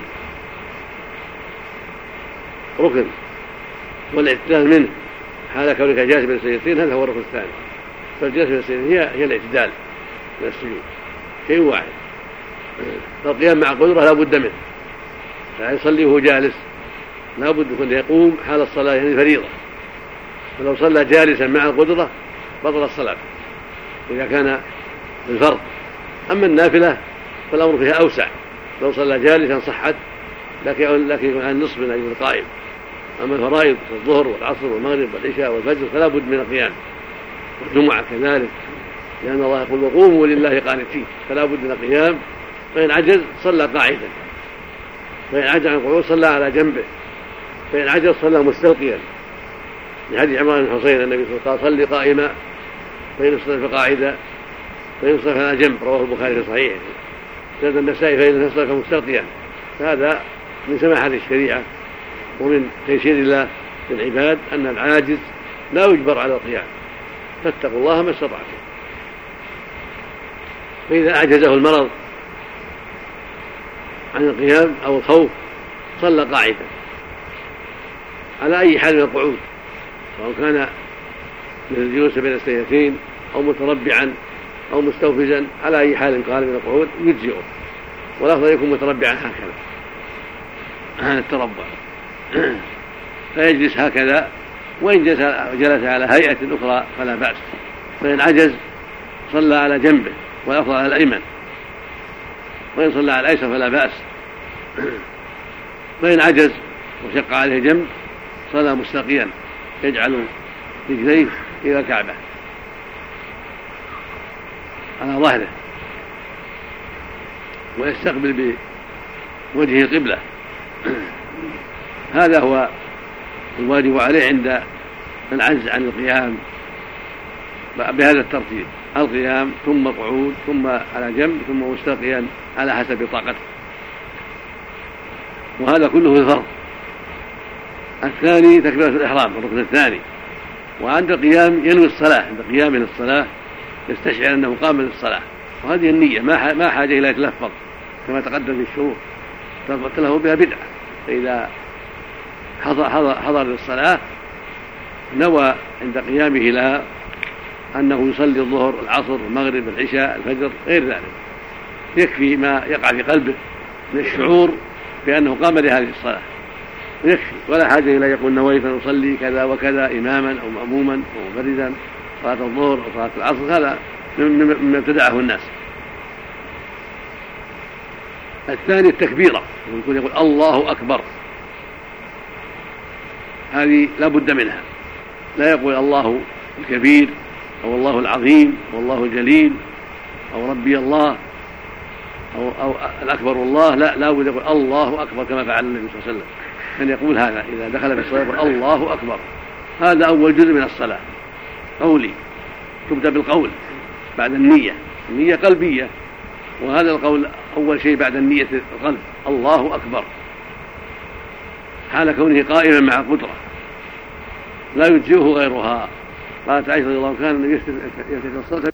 ركن والاعتدال منه حال كونك جالس بين السجدتين هذا هو الركن الثاني. فالجلسة بين السجدتين هي هي الاعتدال من السجود شيء واحد. فالقيام مع قدرة لا بد منه لا يصلي وهو جالس لا بد يكون يقوم حال الصلاة يعني فريضة. فلو صلى جالسا مع القدرة بطل الصلاة إذا كان الفرض. أما النافلة فالأمر فيها أوسع لو صلى جالسا صحت لكن يكون عن نصف من أجل القائم. أما الفرائض الظهر والعصر والمغرب والعشاء والفجر فلا بد من القيام والجمعة كذلك لأن الله يقول وقوموا لله قانتين فلا بد من القيام. فإن عجز صلى قاعدا فإن عجز عن القعود صلى على جنبه فإن عجز صلى مستلقيا لحديث عمران بن حسين النبي صلى الله عليه وسلم صلي قائما فإن استلقى قاعدا فإن استلقى على جنب رواه البخاري في صحيحه. زاد النسائي فإن استلقى مستلقيا هذا من سماحة الشريعة ومن تيسير الله للعباد أن العاجز لا يجبر على القيام، فاتقوا الله ما استطعتم. فإذا أعجزه المرض عن القيام أو الخوف صلى قاعدا على أي حال من القعود، سواء كان مثل الجلوس بين السيفتين أو متربعا أو مستوفزا، على أي حال قال من القعود يجزئه، والأفضل يكون متربعا هكذا عن التربع فيجلس هكذا، وإن جلس على هيئة أخرى فلا بأس. فإن عجز صلى على جنبه والأفضل على الأيمن، وإن صلى على الأيسر فلا بأس. فإن عجز وشق عليه جنب صلى مستقيا يجعل رجليه إلى الكعبة على ظهره ويستقبل بوجهه القبلة. هذا هو الواجب عليه عند العجز عن القيام بهذا الترتيب: القيام ثم القعود ثم على جنب ثم مستقيا على حسب طاقته، وهذا كله في الفرض. الثاني تكبيرة الإحرام الركن الثاني، وعند القيام ينوي الصلاة، عند قيامه للصلاة يستشعر أنه قام للصلاة، وهذه النية ما حاجة إلى يتلفظ كما تقدم في الشروط، تلفظ له بها بدعة. فإذا حضر, حضر, حضر للصلاة نوى عند قيامه لها أنه يصلي الظهر العصر المغرب العشاء الفجر غير ذلك، يكفي ما يقع في قلبه من الشعور بأنه قام لهذه الصلاة يكفي، ولا حاجة إلى يقول نويت أن أصلي كذا وكذا إماما أو مأموما أو مفردا صلاة الظهر أو صلاة العصر، هذا مما ابتدعه الناس. الثاني التكبيرة، يقول يقول الله أكبر، هذه لا بد منها، لا يقول الله الكبير أو الله العظيم أو الله الجليل أو ربي الله أو, أو الأكبر الله، لا لا بد يقول الله أكبر كما فعل النبي صلى الله عليه وسلم، كان يقول هذا إذا دخل في الصلاة يقول الله أكبر. هذا أول جزء من الصلاة قولي، تبدأ بالقول بعد النية، النية قلبية، وهذا القول أول شيء بعد النية القلب، الله أكبر، حال كونه قائما مع القدرة لا يجزئه غيرها. قالت عائشة رضي الله عنها كان النبي يفتتح الصلاة